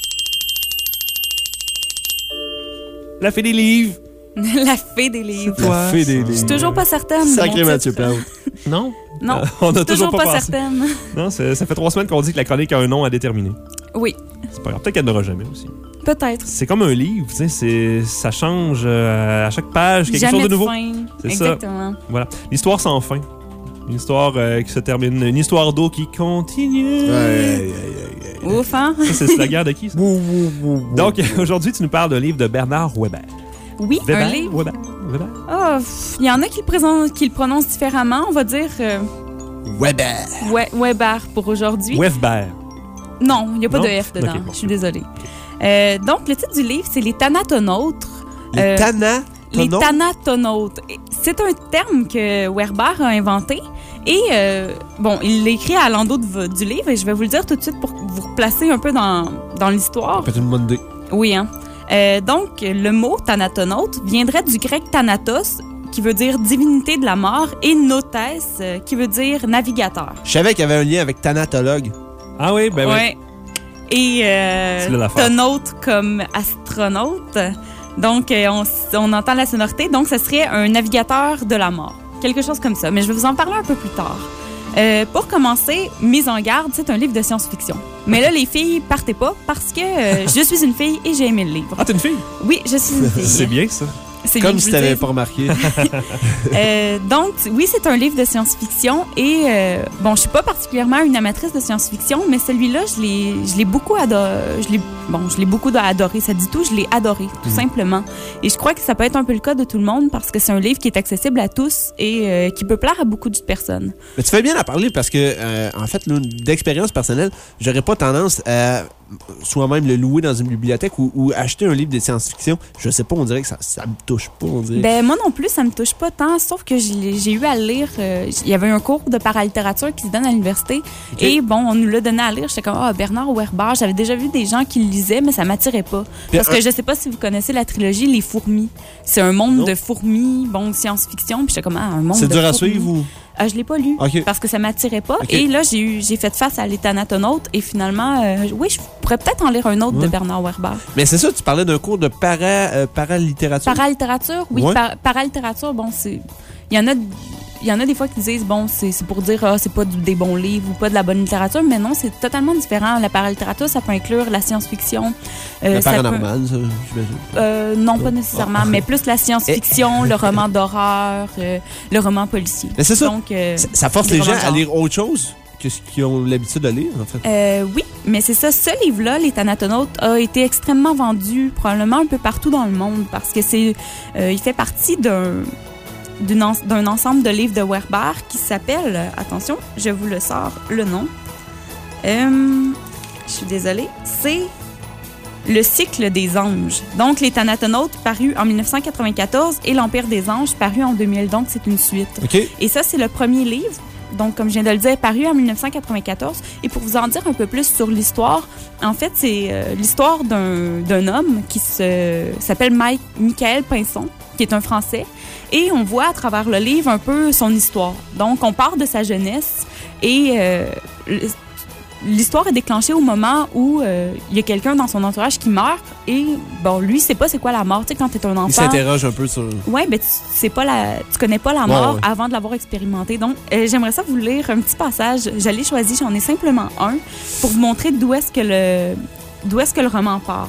La fée des livres. La fée des livres. La fée des Je suis toujours pas certaine. de Sacré mon Mathieu titre. Plante. Non? Non, Euh, on a toujours, toujours, pas, pas, pensé. certaine. Non, c'est- ça fait trois semaines qu'on dit que la chronique a un nom à déterminer. Oui, C'est pas grave. Peut-être qu'elle n'aura jamais aussi. peut-être. C'est comme un livre, tu sais, c'est- ça change euh, à chaque page, quelque Jamais chose de nouveau. fin. C'est ça. Exactement. Voilà. L'histoire sans fin. Une histoire euh, qui se termine. Une histoire d'eau qui continue. Aïe, aïe, aïe, aïe. Ouf, hein? Ça, c'est le slogan de qui, ça? Donc, aujourd'hui, tu nous parles d'un livre de Bernard Weber. Oui, Weber? un livre. Weber? Weber? Ah, pff, il y en a qui le, présentent- qui le prononcent différemment. On va dire euh, Weber. We- Weber pour aujourd'hui. Weber. Non, il n'y a pas Non? de F dedans. Ok, bon. Je suis désolée. Euh, donc, le titre du livre, c'est Les Thanatonautes. Les Euh, Tana. Les Tono? Thanatonautes. C'est un terme que Weber a inventé. Et, euh, bon, il l'écrit à l'endos de vo- du livre et je vais vous le dire tout de suite pour vous replacer un peu dans, dans l'histoire. Peut-être une bonne idée. Oui, hein. Euh, donc, le mot thanatonaute viendrait du grec thanatos, qui veut dire divinité de la mort, et notes, euh, qui veut dire navigateur. Je savais qu'il y avait un lien avec Thanatologue. Ah oui, ben oui. Ouais. Et euh, C'est là l'affaire. tonaute comme astronaute. Donc, euh, on, s- on entend la sonorité. Donc, ce serait un navigateur de la mort. Quelque chose comme ça. Mais je vais vous en parler un peu plus tard. Euh, pour commencer, mise en garde, c'est un livre de science-fiction. Mais là, les filles, partez pas parce que euh, je suis une fille et j'ai aimé le livre. Ah, t'es une fille? Oui, je suis une fille. C'est bien, ça. C'est Comme bien si que je t'avais le dise. pas remarqué. Euh, donc, oui, c'est un livre de science-fiction et, euh, bon, je suis pas particulièrement une amatrice de science-fiction, mais celui-là, je l'ai, je l'ai beaucoup adoré. Je l'ai, bon, je l'ai beaucoup adoré. Ça dit tout, je l'ai adoré, tout simplement. Et je crois que ça peut être un peu le cas de tout le monde parce que c'est un livre qui est accessible à tous et euh, qui peut plaire à beaucoup de personnes. Mais tu fais bien à parler parce que, euh, en fait, là, d'expérience personnelle, j'aurais pas tendance à soi-même le louer dans une bibliothèque ou, ou acheter un livre de science-fiction. Je sais pas, on dirait que ça, ça me touche pas, on dirait. Ben, moi non plus, ça me touche pas tant, sauf que j'ai j'ai eu à le lire. euh, Il y avait un cours de paralittérature qui se donne à l'université. Et bon, on nous l'a donné à lire. J'étais comme, ah, Bernard Werber. J'avais déjà vu des gens qui le lisaient, mais ça m'attirait pas. Parce que je sais pas si vous connaissez la trilogie Les Fourmis. C'est un monde Non. de fourmis, bon, science-fiction. Puis j'étais comme, ah, un monde C'est de dur à fourmis. suivre ou? Ah, je l'ai pas lu. Ok. Parce que ça m'attirait pas. Ok. Et là, j'ai eu, j'ai fait face à Les Thanatonautes. Et finalement, euh, oui, je pourrais peut-être en lire un autre Ouais. de Bernard Werber. Mais c'est ça, tu parlais d'un cours de para, euh, paralittérature. Paralittérature, oui. Ouais. Par, paralittérature, bon, c'est. Il y en a. il y en a des fois qui disent, bon, c'est, c'est pour dire, ah, c'est pas du- des bons livres ou pas de la bonne littérature, mais non, c'est totalement différent. La paralittérature, ça peut inclure la science-fiction. euh, Le ça peut- paranormal, ça, j'imagine. euh, non, pas nécessairement, mais plus la science-fiction, le roman d'horreur, euh, le roman policier. Mais c'est ça. Donc, euh, Ça, ça force des les gens romans de à genre. lire autre chose que ce qu'ils ont l'habitude de lire, en fait. Euh, oui, mais c'est ça. Ce livre-là, Les Thanatonautes, a été extrêmement vendu probablement un peu partout dans le monde parce que c'est, euh, il fait partie d'un, d'une en- d'un ensemble de livres de Werber qui s'appelle, euh, attention, je vous le sors le nom. Euh, je suis désolée. C'est Le cycle des anges. Donc, Les Thanatonautes, paru en dix-neuf cent quatre-vingt-quatorze, et L'Empire des anges, paru en deux mille. Donc, c'est une suite. OK. Et ça, c'est le premier livre, donc comme je viens de le dire, paru en dix-neuf cent quatre-vingt-quatorze. Et pour vous en dire un peu plus sur l'histoire, en fait, c'est euh, l'histoire d'un, d'un homme qui se, s'appelle Mike, Michael Pinson, qui est un Français. Et on voit à travers le livre un peu son histoire. Donc, on part de sa jeunesse et euh, l'histoire est déclenchée au moment où euh, il y a quelqu'un dans son entourage qui meurt et, bon, lui, il sait pas c'est quoi la mort. Tu sais, quand t'es un enfant... Il s'interroge un peu sur... Ouais, ben tu sais pas la, tu connais pas la mort Ouais, ouais. avant de l'avoir expérimenté. Donc, euh, j'aimerais ça vous lire un petit passage. Je l'ai choisi, j'en ai simplement un pour vous montrer d'où est-ce que le, d'où est-ce que le roman part.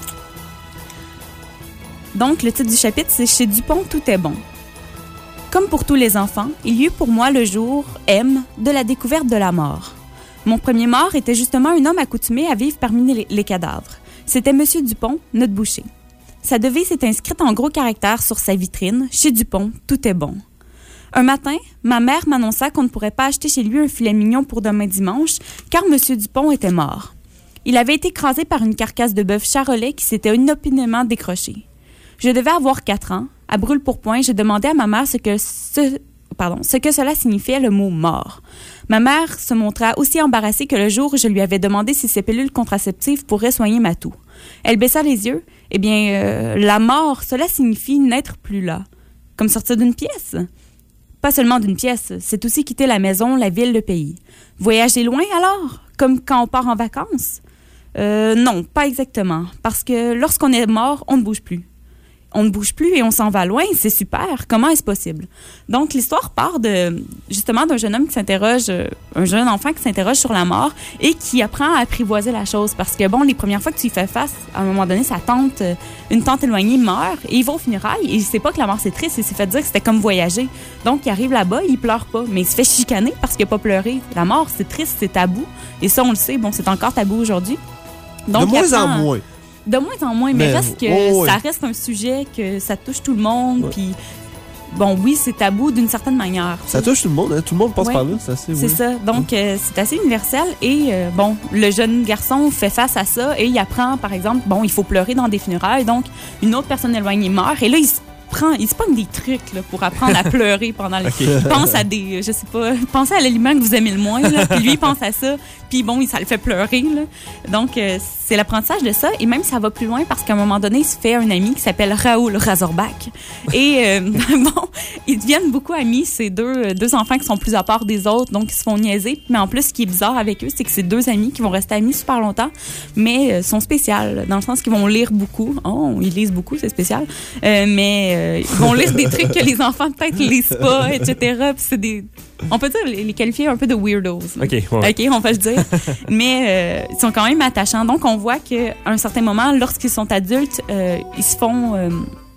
Donc, le titre du chapitre, c'est Chez Dupont, tout est bon. Comme pour tous les enfants, il y eut pour moi le jour M de la découverte de la mort. Mon premier mort était justement un homme accoutumé à vivre parmi les, les cadavres. C'était Monsieur Dupont, notre boucher. Sa devise est inscrite en gros caractères sur sa vitrine. Chez Dupont, tout est bon. Un matin, ma mère m'annonça qu'on ne pourrait pas acheter chez lui un filet mignon pour demain dimanche, car Monsieur Dupont était mort. Il avait été écrasé par une carcasse de bœuf charolais qui s'était inopinément décrochée. Je devais avoir quatre ans. À brûle-pourpoint, je demandais à ma mère ce que, ce, pardon, ce que cela signifiait, le mot « mort ». Ma mère se montra aussi embarrassée que le jour où je lui avais demandé si ces pilules contraceptives pourraient soigner ma toux. Elle baissa les yeux. Eh bien, euh, la mort, cela signifie n'être plus là. Comme sortir d'une pièce. Pas seulement d'une pièce, c'est aussi quitter la maison, la ville, le pays. Voyager loin alors? Comme quand on part en vacances? Euh, non, pas exactement. Parce que lorsqu'on est mort, on ne bouge plus. On ne bouge plus et on s'en va loin, c'est super. Comment est-ce possible? Donc, l'histoire part de, justement d'un jeune homme qui s'interroge, euh, un jeune enfant qui s'interroge sur la mort et qui apprend à apprivoiser la chose. Parce que, bon, les premières fois que tu y fais face, à un moment donné, sa tante, euh, une tante éloignée meurt et il va aux funérailles et il sait pas que la mort c'est triste. Il s'est fait dire que c'était comme voyager. Donc, il arrive là-bas, il pleure pas, mais il se fait chicaner parce qu'il a pas pleuré. La mort, c'est triste, c'est tabou. Et ça, on le sait, bon, c'est encore tabou aujourd'hui. Donc, de moins il apprend- en moins. De moins en moins, mais, Mais, reste que oh, ouais. ça reste un sujet que ça touche tout le monde. Ouais. Puis, bon, oui, c'est tabou d'une certaine manière. Ça touche tout le monde, hein? Tout le monde passe Ouais. par là, c'est assez C'est weird. ça. Donc, euh, c'est assez universel. Et, euh, bon, le jeune garçon fait face à ça et il apprend, par exemple, bon, il faut pleurer dans des funérailles. Donc, une autre personne éloignée meurt. Et là, il se prend, il se pogne des trucs là, pour apprendre à pleurer pendant les... Il pense à des, je sais pas, pensez à l'aliment que vous aimez le moins. Là, puis lui, il pense à ça. Puis bon, ça le fait pleurer. Là. Donc, euh, c'est l'apprentissage de ça. Et même, ça va plus loin parce qu'à un moment donné, il se fait un ami qui s'appelle Raoul Razorback. Et euh, bon, ils deviennent beaucoup amis, ces deux, deux enfants qui sont plus à part des autres. Donc, ils se font niaiser. Mais en plus, ce qui est bizarre avec eux, c'est que c'est deux amis qui vont rester amis super longtemps, mais euh, sont spéciales. Dans le sens qu'ils vont lire beaucoup. Oh, ils lisent beaucoup, c'est spécial. Euh, mais euh, ils vont lire des trucs que les enfants peut-être lisent pas, et cetera. Puis c'est des... On peut dire les les qualifier un peu de weirdos. là. OK, ouais. OK, on va le dire. Mais euh, ils sont quand même attachants. Donc, on voit qu'à un certain moment, lorsqu'ils sont adultes, euh, ils se font... euh,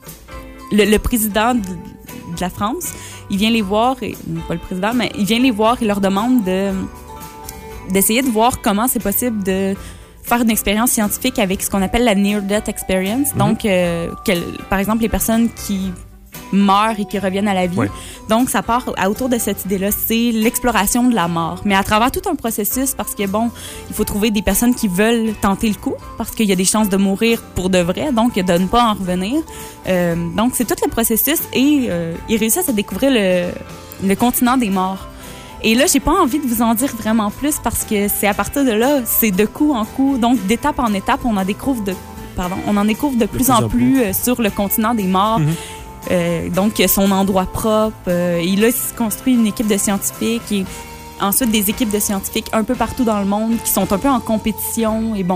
le, le président de, de la France, il vient les voir, et, non, pas le président, mais il vient les voir et leur demande de d'essayer de voir comment c'est possible de faire une expérience scientifique avec ce qu'on appelle la Near-Death Experience. Mm-hmm. Donc, euh, quel- par exemple, les personnes qui meurent et qui reviennent à la vie. Ouais. Donc, ça part à, autour de cette idée-là. C'est l'exploration de la mort. Mais à travers tout un processus, parce que, bon, il faut trouver des personnes qui veulent tenter le coup, parce qu'il y a des chances de mourir pour de vrai, donc de ne pas en revenir. Euh, donc, c'est tout le processus et euh, ils réussissent à découvrir le, le continent des morts. Et là, j'ai pas envie de vous en dire vraiment plus parce que c'est à partir de là, c'est de coup en coup, donc d'étape en étape, on en découvre de, pardon, on en découvre de, plus, en plus, euh, sur le continent des morts. Mm-hmm. Euh, donc, son endroit propre. Euh, et là, il se construit une équipe de scientifiques et ensuite des équipes de scientifiques un peu partout dans le monde qui sont un peu en compétition. Et bon,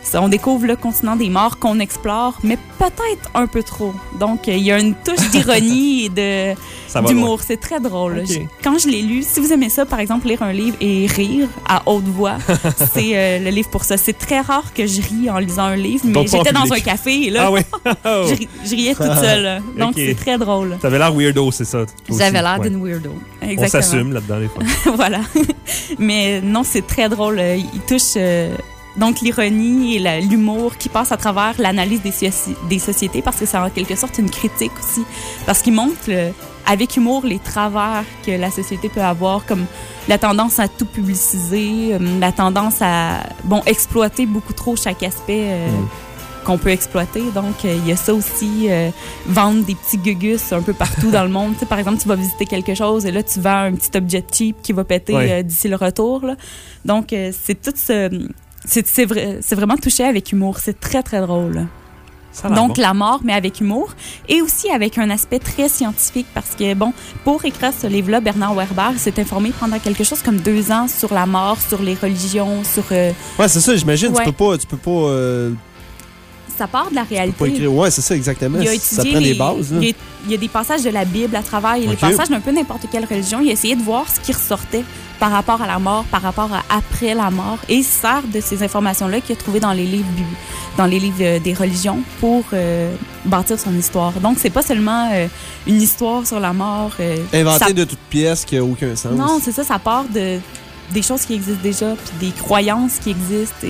On découvre le continent des morts qu'on explore, mais peut-être un peu trop. Donc, il y a une touche d'ironie et de, d'humour. C'est très drôle. Okay. Je, quand je l'ai lu, si vous aimez ça, par exemple, lire un livre et rire à haute voix, c'est euh, le livre pour ça. C'est très rare que je ris en lisant un livre, mais Donc, j'étais dans un café et là, ah oui. je, ri- je riais toute seule. Donc, Okay. c'est très drôle. T'avais l'air weirdo, c'est ça? J'avais l'air ouais. d'une weirdo. Exactement. On s'assume là-dedans, des fois. Voilà. Mais non, c'est très drôle. Il touche euh, donc l'ironie et la, l'humour qui passe à travers l'analyse des, soci- des sociétés parce que c'est en quelque sorte une critique aussi. Parce qu'il montre euh, avec humour les travers que la société peut avoir, comme la tendance à tout publiciser, euh, la tendance à bon exploiter beaucoup trop chaque aspect euh, mm. qu'on peut exploiter. Donc, euh, il y a ça aussi, euh, vendre des petits gugus un peu partout dans le monde. Tu sais, par exemple, tu vas visiter quelque chose et là, tu vends un petit objet cheap qui va péter ouais. euh, d'ici le retour. Là. Donc, euh, c'est tout ce... C'est, c'est, vrai, c'est vraiment touché avec humour. C'est très, très drôle. Donc, bon. La mort, mais avec humour. Et aussi avec un aspect très scientifique parce que, bon, pour écrire ce livre-là, Bernard Werber s'est informé pendant quelque chose comme deux ans sur la mort, sur les religions, sur... Euh... Ouais, c'est ça, j'imagine. Ouais. Tu peux pas... Tu peux pas euh... Ça part de la réalité. Oui, c'est ça, exactement. Il a ça étudié prend les, des bases. Là. Il, y a, il y a des passages de la Bible à travers, il y a okay. des passages d'un peu n'importe quelle religion. Il a essayé de voir ce qui ressortait par rapport à la mort, par rapport à après la mort. Et il sert de ces informations-là qu'il a trouvées dans les livres, dans les livres des religions pour euh, bâtir son histoire. Donc, c'est pas seulement euh, une histoire sur la mort. Euh, Inventée ça... de toute pièce qui n'a aucun sens. Non, c'est ça, ça part de, des choses qui existent déjà, puis des croyances qui existent.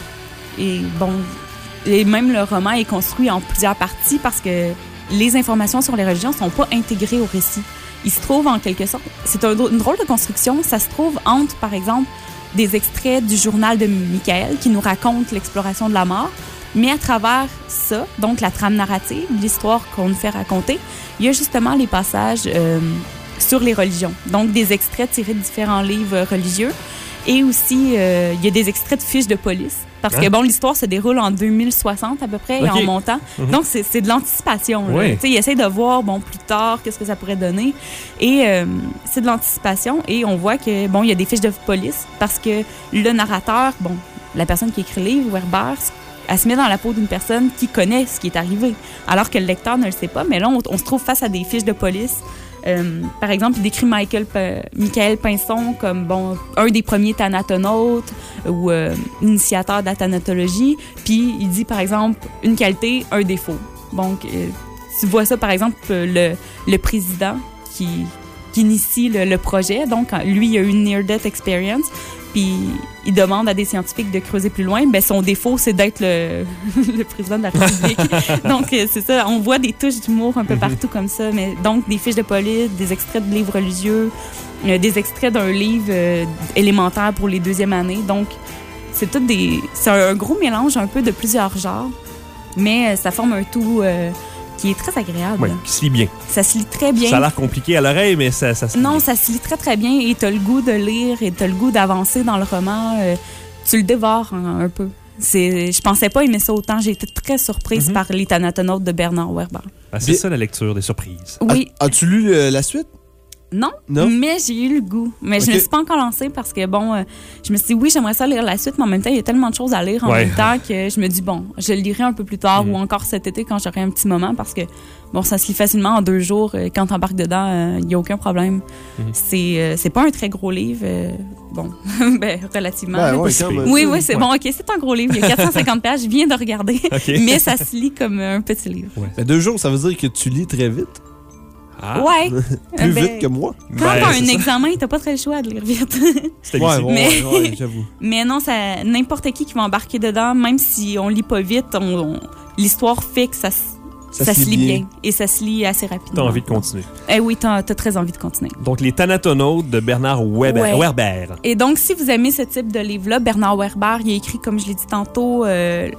Et, et bon... Et même le roman est construit en plusieurs parties parce que les informations sur les religions ne sont pas intégrées au récit. Il se trouve en quelque sorte... C'est un, une drôle de construction. Ça se trouve entre, par exemple, des extraits du journal de Michael qui nous raconte l'exploration de la mort. Mais à travers ça, donc la trame narrative, l'histoire qu'on nous fait raconter, il y a justement les passages euh, sur les religions. Donc des extraits tirés de différents livres religieux. Et aussi, euh, il y a des extraits de fiches de police. Parce hein? que, bon, l'histoire se déroule en deux mille soixante à peu près, okay. et en montant. Mm-hmm. Donc, c'est, c'est de l'anticipation. Oui. Tu sais, il essaie de voir, bon, plus tard, qu'est-ce que ça pourrait donner. Et euh, c'est de l'anticipation. Et on voit que, bon, il y a des fiches de police parce que le narrateur, bon, la personne qui écrit le livre, Werber, elle se met dans la peau d'une personne qui connaît ce qui est arrivé. Alors que le lecteur ne le sait pas. Mais là, on, on se trouve face à des fiches de police. Euh, par exemple, il décrit Michael P- Michael Pinson comme bon, un des premiers thanatonautes ou euh, initiateur de la thanatologie. Puis il dit, par exemple, une qualité, un défaut. Donc, euh, tu vois ça, par exemple, le, le président qui, qui initie le, le projet. Donc, lui, il a eu une near-death experience. Puis il demande à des scientifiques de creuser plus loin. Ben son défaut, c'est d'être le, le président de la République. Donc, c'est ça. On voit des touches d'humour un peu partout comme ça. Mais donc, des fiches de police, des extraits de livres religieux, euh, des extraits d'un livre euh, élémentaire pour les deuxièmes années. Donc, c'est tout des... C'est un, un gros mélange un peu de plusieurs genres. Mais euh, ça forme un tout... Euh, qui est très agréable. Oui, qui se lit bien. Ça se lit très bien. Ça a l'air compliqué à l'oreille, mais ça, ça se lit Non, bien. ça se lit très, très bien et t'as le goût de lire et t'as le goût d'avancer dans le roman. Euh, tu le dévores un, un peu. C'est, je pensais pas aimer ça autant. J'ai été très surprise mm-hmm. par Les Thanatonautes de Bernard Werber. Ben, c'est Bien. ça la lecture, des surprises. Oui. As, as-tu lu euh, la suite? Non, non, mais j'ai eu le goût. Mais okay. je ne me suis pas encore lancée parce que, bon, euh, je me suis dit, oui, j'aimerais ça lire la suite, mais en même temps, il y a tellement de choses à lire en ouais. même temps que je me dis, bon, je le lirai un peu plus tard mm. ou encore cet été quand j'aurai un petit moment parce que, bon, ça se lit facilement en deux jours. Euh, quand t'embarques dedans, il euh, n'y a aucun problème. Mm. C'est, euh, c'est pas un très gros livre. Euh, bon, ben, relativement. Ben, ouais, oui, oui, c'est ouais. bon, OK, c'est un gros livre. Il y a quatre cent cinquante pages, je viens de regarder. Okay. Mais ça se lit comme un petit livre. Ouais. Ben, deux jours, ça veut dire que tu lis très vite. Ah. Ouais. Plus ben, vite que moi. Quand ben, t'as un ça. examen, t'as pas très le choix de lire vite. C'était ouais, ouais, mais, ouais, ouais, j'avoue. Mais non, ça, n'importe qui qui va embarquer dedans, même si on lit pas vite, on, on, l'histoire fait que ça, ça, ça se lit bien. bien. Et ça se lit assez rapidement. T'as envie de continuer. Eh oui, t'as, t'as très envie de continuer. Donc, Les Thanatonautes de Bernard Weber, ouais. Werber. Et donc, si vous aimez ce type de livre-là, Bernard Werber, il a écrit, comme je l'ai dit tantôt, euh,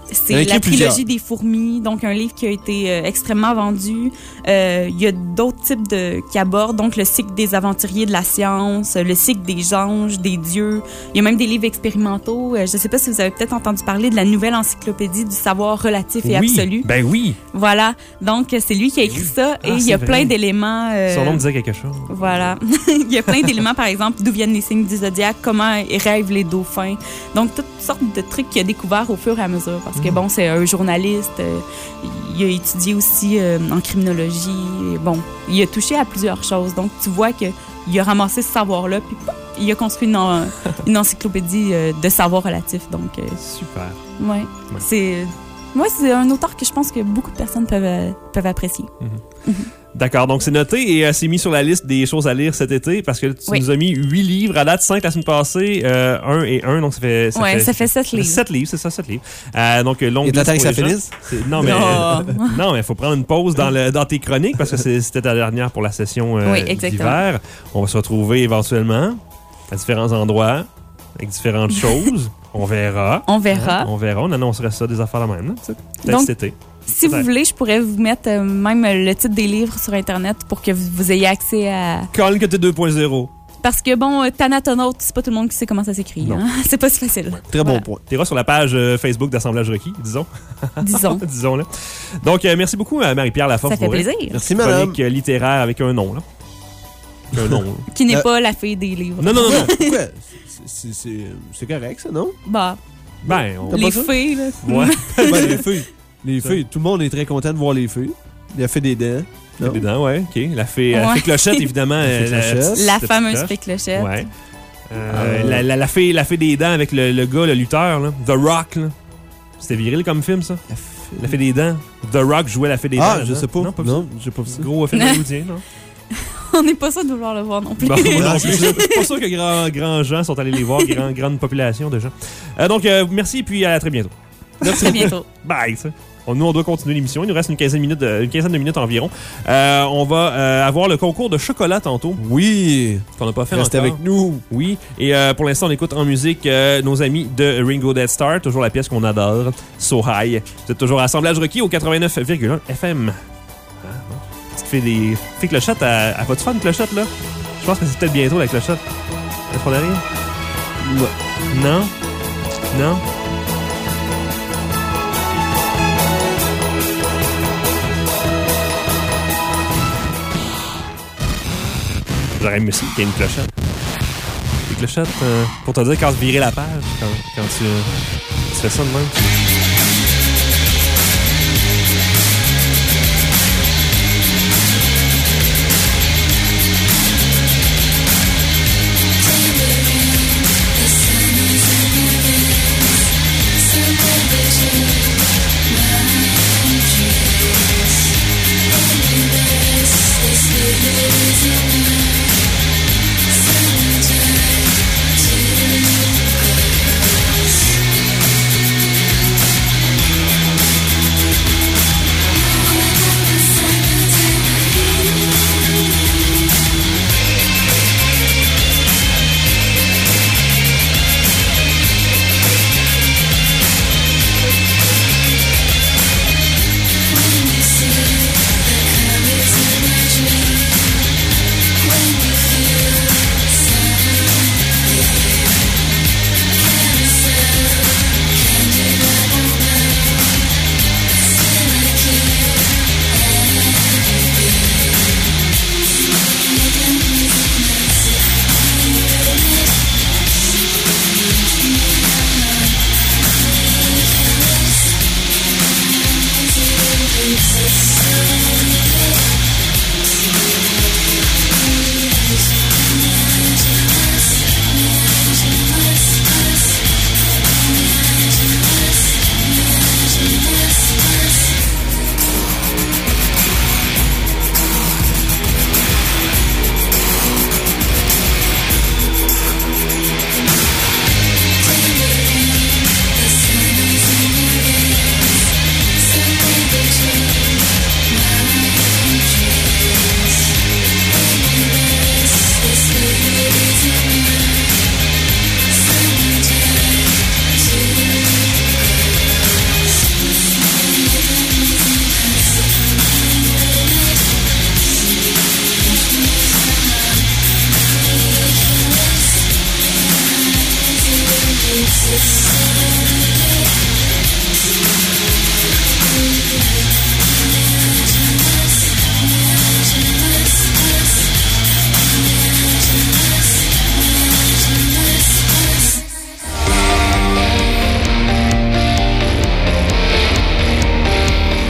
Il y en a C'est écrit la plusieurs. trilogie des fourmis, donc un livre qui a été euh, extrêmement vendu. Euh, Il y a d'autres types de qui abordent donc le cycle des aventuriers de la science, le cycle des anges, des dieux. Il y a même des livres expérimentaux. Euh, je ne sais pas si vous avez peut-être entendu parler de la nouvelle encyclopédie du savoir relatif et oui. absolu. Ben oui. Voilà, donc c'est lui qui a écrit ça et Ah, il y a c'est plein vrai. d'éléments. euh, Son nom me disait quelque chose. Voilà. Il y a plein d'éléments, par exemple, d'où viennent les signes du zodiaque, comment rêvent les dauphins. Donc, toutes sortes de trucs qu'il a découverts au fur et à mesure. Parce que, bon, c'est un journaliste. euh, il a étudié aussi euh, en criminologie. Et bon, il a touché à plusieurs choses. Donc, tu vois qu'il a ramassé ce savoir-là, puis pop, il a construit une, en- une encyclopédie euh, de savoir relatif. Donc, euh, Super. ouais. Ouais. C'est... Moi, c'est un auteur que je pense que beaucoup de personnes peuvent, euh, peuvent apprécier. D'accord, donc c'est noté et euh, c'est mis sur la liste des choses à lire cet été parce que tu Oui. nous as mis huit livres à date, cinq la semaine passée, euh, un et un, donc ça fait... Ça Ouais, fait, ça fait sept livres. sept livres, c'est ça, sept livres. Euh, donc, euh, longue Il y a de la liste temps que pour ça les gens. finisse? C'est- Non, mais Oh. non, mais il faut prendre une pause dans, le, dans tes chroniques parce que c'est- c'était ta dernière pour la session euh, Oui, exactement. d'hiver. On va se retrouver éventuellement à différents endroits avec différentes choses. On verra. On verra. On verra. On annoncerait ça des affaires de même. Hein, tu sais. Peut-être Donc, cet été. Si vous Peut-être. voulez, je pourrais vous mettre euh, même euh, le titre des livres sur Internet pour que vous, vous ayez accès à... Colin que t'es deux point zéro. Parce que, bon, euh, Thanatonautes, c'est pas tout le monde qui sait comment ça s'écrit. Non. Hein? C'est pas si facile. Très Voilà. bon point. T'iras sur la page euh, Facebook d'Assemblage requis, disons. Disons. Disons-le. Donc, euh, merci beaucoup à Marie-Pierre Laforce. Ça fait pour elle. plaisir. Merci, madame. Chronique euh, littéraire avec un nom, là. Un nom, là. Qui n'est Euh, pas la fille des livres. Non, non, non, non. Pourquoi? C'est- C'est c'est correct, ça, non? Bah, Ben, on... T'as les pas ça? filles, là. Ouais. Ben, les feuilles. Les Ça. feuilles. Tout le monde est très content de voir les feuilles. Il a fait des dents. Non? Des dents, ouais, OK. La fée, la Ouais. fée clochette, évidemment. La fée euh, clochette. petite- La petite fameuse cloche. fée clochette. Ouais. Euh, Euh. la, la, la, fée, la fée des dents avec le, le gars, le lutteur, là. The Rock, là. C'était viril comme film, ça. La fée- La fée des dents. The Rock jouait la fée des Ah, dents. je là. sais pas. Non, pas vu Non, j'ai pas vu ça. ça. Gros film hollywoodien, non? On n'est pas sûr de vouloir le voir non plus. Bon, moi non Ah, plus. Je suis pas sûr que grands grand gens sont allés les voir, grand, grande population de gens. Euh, donc, euh, merci et puis à très bientôt. À très bientôt. Bye! ça. On- Nous, on doit continuer l'émission. Il nous reste une quinzaine de minutes, de, une quinzaine de minutes environ. Euh, on va euh, avoir le concours de chocolat tantôt, Oui. qu'on n'a pas fait Reste encore. avec nous. Oui. Et euh, pour l'instant, on écoute en musique euh, nos amis de Ringo Dead Star, toujours la pièce qu'on adore, So High. Vous êtes toujours à Assemblage requis au quatre-vingt-neuf virgule un F M. Ah, bon. Petite fée des... Fée clochette, elle, elle va-tu faire une clochette, là? Je pense que c'est peut-être bientôt, la clochette. Est-ce qu'on arrive? Non. Non? Non? J'aurais aimé ça qu'il y ait une clochette. Des clochettes, euh, pour te dire quand tu virer la page, quand, quand tu, tu fais ça de même. Thank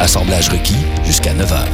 Assemblage requis jusqu'à neuf heures.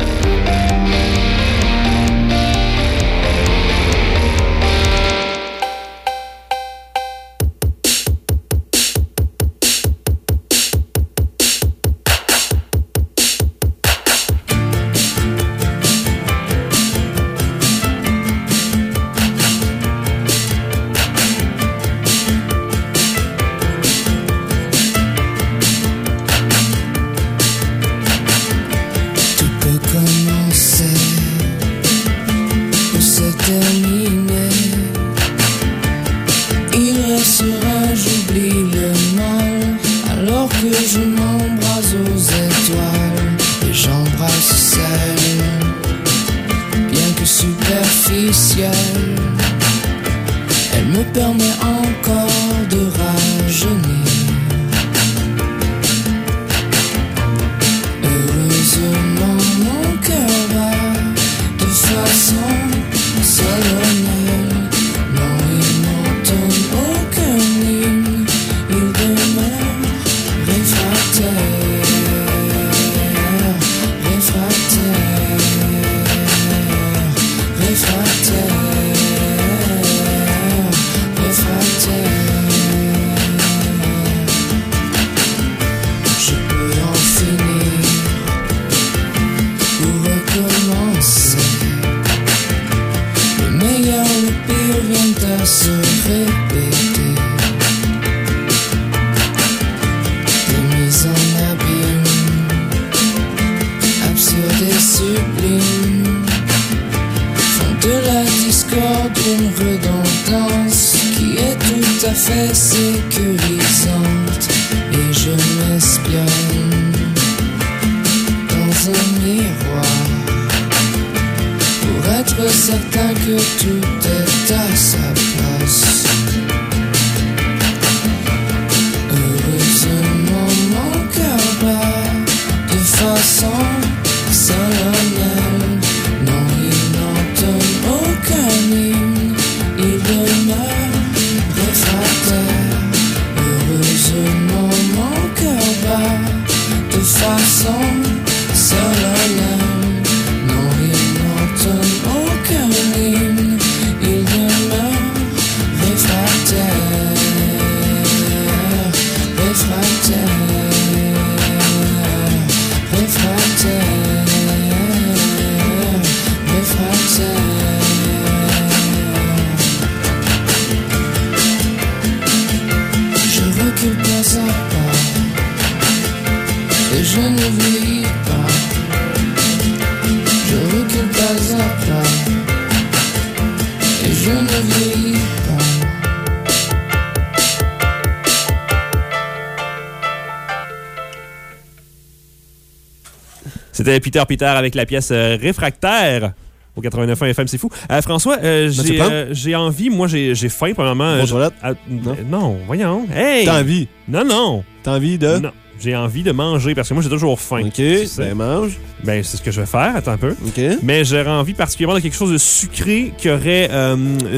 C'était Peter Peter avec la pièce euh, Réfractaire au quatre-vingt-neuf F M, c'est fou. Euh, François, euh, j'ai, euh, j'ai envie, moi j'ai, j'ai faim premièrement. Bon, euh, à, non. non, voyons. Hey! T'as envie? Non, non. T'as envie de? Non. J'ai envie de manger parce que moi j'ai toujours faim. OK, ben mange. Ben c'est ce que je vais faire, attends un peu. OK. Mais j'aurais envie particulièrement de quelque chose de sucré qui aurait euh,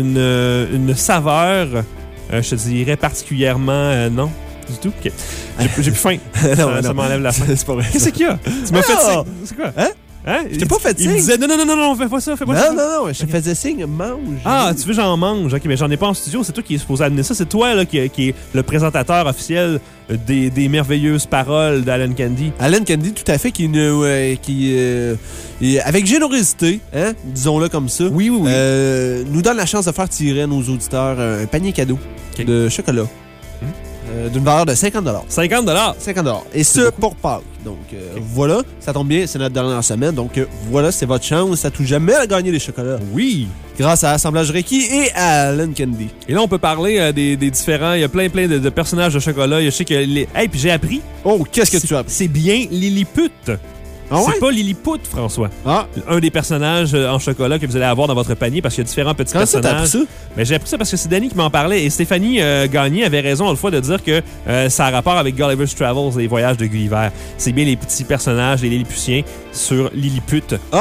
une, une saveur, euh, je te dirais particulièrement... Euh, non. Du tout? OK. J'ai, j'ai plus faim. non, ça, non. ça m'enlève la faim. C'est pas vrai. Qu'est-ce qu'il y a? Tu m'as fait signe. C'est quoi? Hein? Hein? Je t'ai pas fait signe. Il me disait non, non, non, non, non, fais pas ça, fais pas non, ça. Non, non, non, je te faisais signe, mange. Ah, tu veux j'en mange? OK, mais j'en ai pas en studio. C'est toi qui es supposé amener ça. C'est toi là, qui, qui est le présentateur officiel des, des merveilleuses paroles d'Alan Candy. Alan Candy, tout à fait, qui, euh, qui euh, est, avec générosité, hein, disons-le comme ça, oui, oui, oui. Euh, nous donne la chance de faire tirer à nos auditeurs un panier cadeau okay. de chocolat. Hum. Euh, d'une valeur de cinquante dollars. cinquante dollars? cinquante dollars. Et ce, pour Pâques. Donc, euh, okay. voilà, ça tombe bien, c'est notre dernière semaine. Donc, euh, voilà, c'est votre chance à tout jamais à gagner des chocolats. Oui. Grâce à Assemblage Requis et à Alan Candy. Et là, on peut parler euh, des, des différents... Il y a plein, plein de, de personnages de chocolat. Je sais que... Les... Hey, puis j'ai appris... Oh, qu'est-ce que c'est, tu as appris? C'est bien Lilliput. Ah ouais? C'est pas Lilliput, François. Ah. Un des personnages en chocolat que vous allez avoir dans votre panier parce qu'il y a différents petits Quand personnages. Quand t'as appris ça? Mais j'ai appris ça parce que c'est Danny qui m'en parlait et Stéphanie euh, Gagné avait raison une fois de dire que euh, ça a rapport avec Gulliver's Travels et les voyages de Gulliver. C'est bien les petits personnages, les Lilliputiens sur Lilliput. Ah!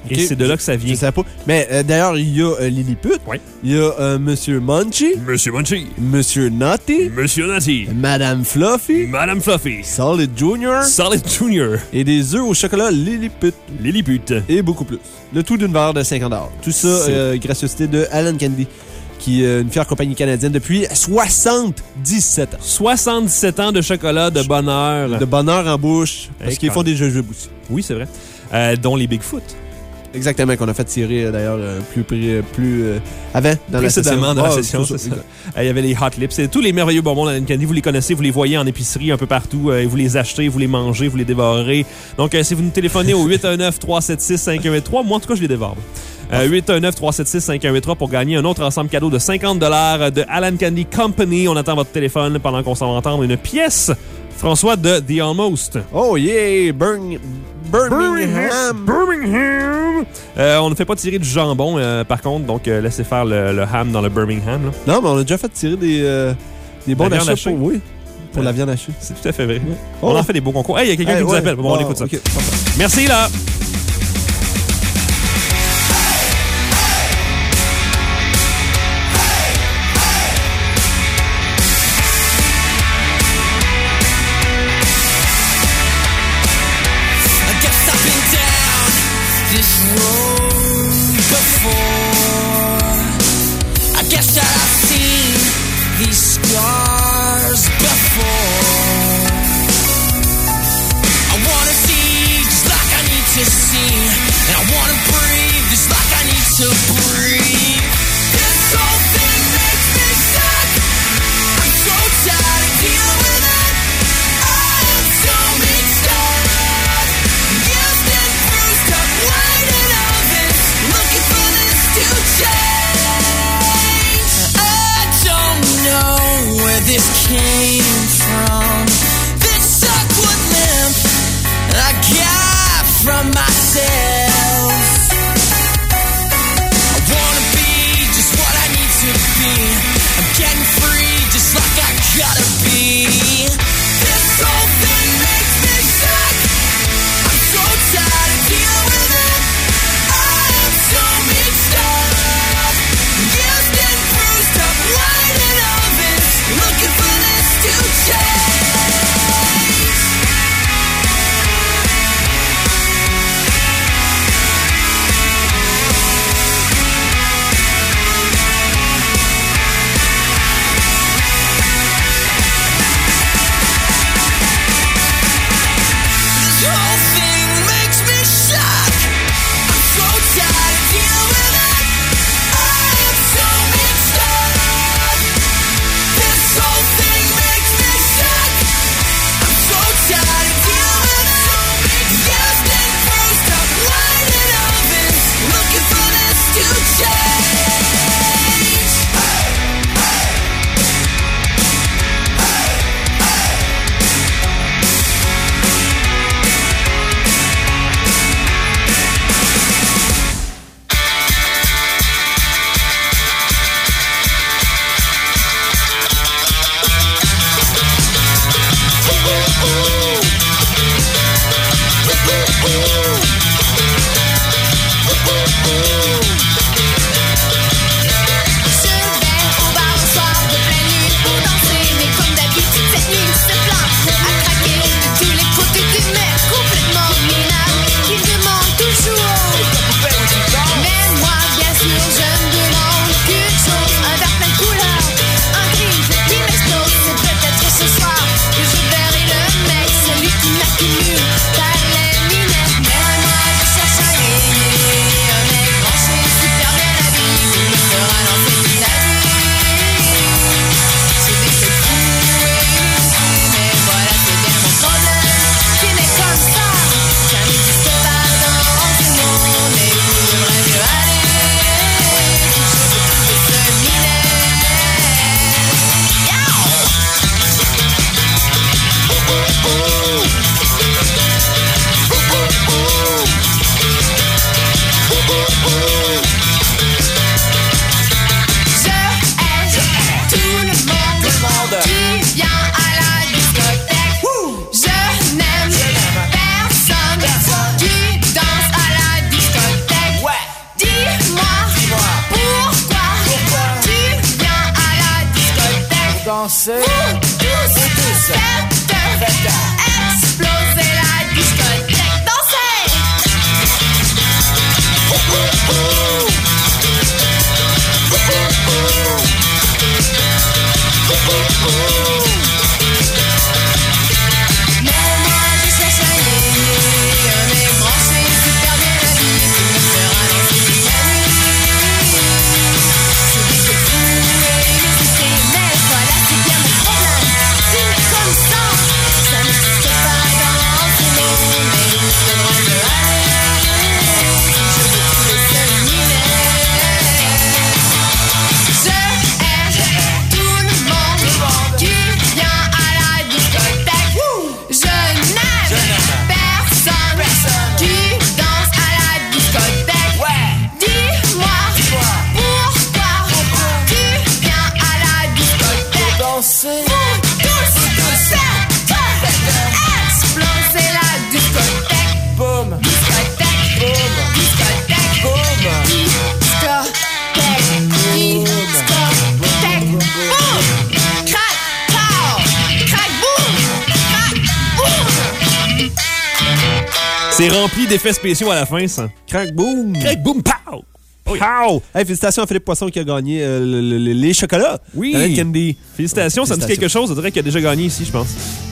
Et Okay. c'est de là que ça vient. Je sais pas. Mais euh, d'ailleurs, il y a euh, Lilliput. Oui. Il y a euh, Monsieur Munchie. Monsieur Munchie. Monsieur Naughty. Monsieur Natty. Madame Fluffy. Madame Fluffy. Solid Junior. Solid Junior. Et des œufs au chocolat Lilliput. Lilliput. Et beaucoup plus. Le tout d'une valeur de cinquante dollars. Tout ça, C'est- euh, gracieuseté de Alan Candy, qui est une fière compagnie canadienne depuis soixante-dix-sept ans. soixante-dix-sept ans de chocolat de bonheur. De bonheur en bouche, parce Hey, qu'ils quand- font des jujubes aussi. Oui, c'est vrai. Euh, dont les Bigfoot. Exactement, qu'on a fait tirer euh, d'ailleurs euh, plus, plus, plus euh, avant dans la session. Précédemment dans la Ah, session, c'est c'est ça, ça. Euh, Il y avait les Hot Lips. C'est tous les merveilleux bonbons d'Alan Candy. Vous les connaissez, vous les voyez en épicerie un peu partout. euh, vous les achetez, vous les mangez, vous les dévorez. Donc, euh, si vous nous téléphonez au huit un neuf, trois sept six, cinq un huit trois, moi, en tout cas, je les dévore. Euh, huit un neuf, trois sept six, cinq un huit trois pour gagner un autre ensemble cadeau de cinquante dollars de Alan Candy Company. On attend votre téléphone pendant qu'on s'en va entendre une pièce. François de The Almost. Oh yeah! Burn, Birmingham! Birmingham! Euh, on ne fait pas tirer du jambon, euh, par contre, donc euh, laissez faire le, le ham dans le Birmingham. Là. Non, mais on a déjà fait tirer des, euh, des bons La viande d'achat hachée. pour, oui, pour Euh, la viande hachée. C'est tout à fait vrai. Oh. On en fait des beaux concours. Hey, il y a quelqu'un Hey, qui nous ouais. appelle. Bon, on Bon, écoute ça. ok. Merci, là! I guess I've been down this road before. I guess that I've seen these scars before. I wanna see just like I need to see, and I wanna breathe just like I need to breathe. This whole thing makes me sick. I'm so tired of dealing with it. I am so mixed up, used and bruised up, waiting on this, looking for this to change. I don't know where this came from. This awkward limp I got from myself. I wanna be just what I need to be. I'm getting free just like I gotta be. This whole thing makes me sick. I'm so tired of dealing with it. I am so mixed up, used and bruised up, waiting on this, looking for this to change. danser. Vous tous, vous tous, faites, faites exploser la discothèque. Dansez. Ouh, ouh, ouh. Ouh, ouh, ouh. Ouh, ouh, ouh. Mais moi je cherche un aîné, un mec branché, super bien habillé, qui me fera danser toute la nuit. C'est des coups de fou et illustré, mais voilà c'est bien mon problème. Tu m'es comme ça, ça n'existe pas dans ce monde, mais il faudra me aller si je veux trouver ce univers. Je hais tout le monde qui vient à la discothèque. Je n'aime personne qui danse à la discothèque. Dis-moi pourquoi tu viens à la discothèque. Danser. Vous tous, exploser la discothèque. Boum. Discothèque. Boum. Discothèque. Boum. Discothèque. Discothèque. Boum. Crac, pow. Crac, boum. Crac, boum. C'est rempli d'effets spéciaux à la fin, ça. Crack boom! Crack, boom, pow! Oh, yeah. Pow! Hey, félicitations à Philippe Poisson qui a gagné euh, le- le- les chocolats. Oui. Avec Candy. Félicitations, ça me dit quelque chose. On dirait qu'il a déjà gagné ici, je pense.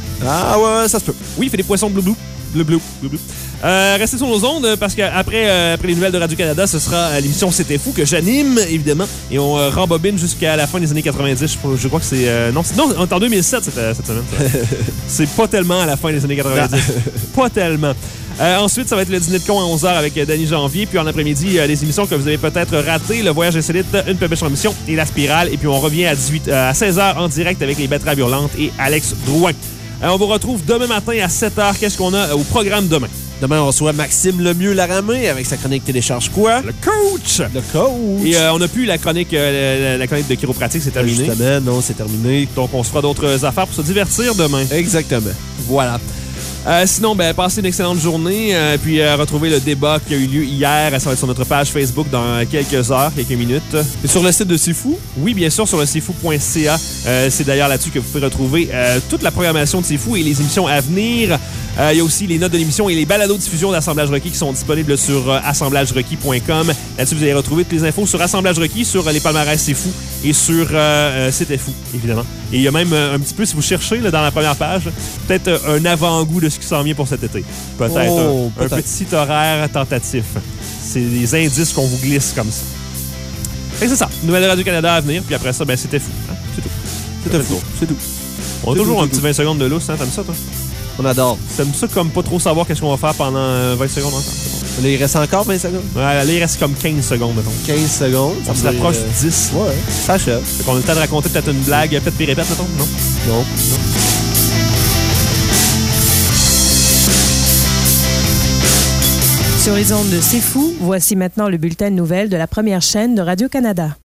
Ah ouais, ça se peut. Oui, Philippe Poisson, bleu bleu. Bleu bleu. Bleu bleu. Euh, restez sur nos ondes parce qu'après euh, après les nouvelles de Radio-Canada, ce sera euh, l'émission C'était Fou que j'anime, évidemment. Et on euh, rembobine jusqu'à la fin des années quatre-vingt-dix. Je, je crois que c'est... euh, non, c'est- non, on est en deux mille sept cette, euh, cette semaine. ça. C'est pas tellement à la fin des années quatre-vingt-dix. Pas tellement. Euh, ensuite, ça va être le dîner de con à onze heures avec euh, Danny Janvier. Puis en après-midi, euh, les émissions que vous avez peut-être ratées, Le Voyage insolite, Une pêche en mission et La Spirale. Et puis on revient à, dix-huit, euh, à seize heures en direct avec les Betteraves hurlantes et Alex Drouin. Euh, on vous retrouve demain matin à sept heures. Qu'est-ce qu'on a euh, au programme demain? Demain, on reçoit Maxime Lemieux-Laramé avec sa chronique Télécharge quoi? Le coach! Le coach! Et euh, on n'a plus la chronique, euh, la, la chronique de chiropratique, c'est terminé. Justement, non, c'est terminé. Donc on se fera d'autres affaires pour se divertir demain. Exactement. Voilà. Euh, sinon, ben, passez une excellente journée. Euh, puis euh, retrouvez le débat qui a eu lieu hier. Ça va être sur notre page Facebook dans quelques heures, quelques minutes. Et sur le site de C'est Fou? Oui, bien sûr, sur le c'est fou point c a. Euh, c'est d'ailleurs là-dessus que vous pouvez retrouver euh, toute la programmation de C'est Fou et les émissions à venir. Euh, il y a aussi les notes de l'émission et les balados-diffusions d'Assemblage Requis qui sont disponibles sur euh, assemblage requis point com. Là-dessus, vous allez retrouver toutes les infos sur Assemblage Requis, sur euh, les palmarès C'est Fou et sur euh, euh, C'était Fou, évidemment. Et il y a même euh, un petit peu, si vous cherchez là, dans la première page, peut-être euh, un avant-goût de ce qui s'en vient pour cet été. Peut-être Oh, un, un peut-être. petit horaire tentatif. C'est des indices qu'on vous glisse comme ça. Fait que c'est ça. Nouvelle Radio-Canada à venir, puis après ça, ben c'était fou. Hein? C'est tout. C'est fait fou. le tour. C'est tout. On a C'est toujours tout, un c'est petit tout. vingt secondes de lousse, hein? T'aimes ça, toi? On adore. T'aimes ça comme pas trop savoir qu'est-ce qu'on va faire pendant euh, vingt secondes encore? Là, il reste encore vingt secondes? Ouais, là, il reste comme quinze secondes, mettons. quinze secondes. On ça se veut dire, rapproche euh, du dix. Ouais, ça achève. Fait qu'on a le temps de raconter peut-être une blague, peut-être puis répète, mettons? Non? Non, non. Sur les ondes de C'est Fou, voici maintenant le bulletin de nouvelles de la première chaîne de Radio-Canada.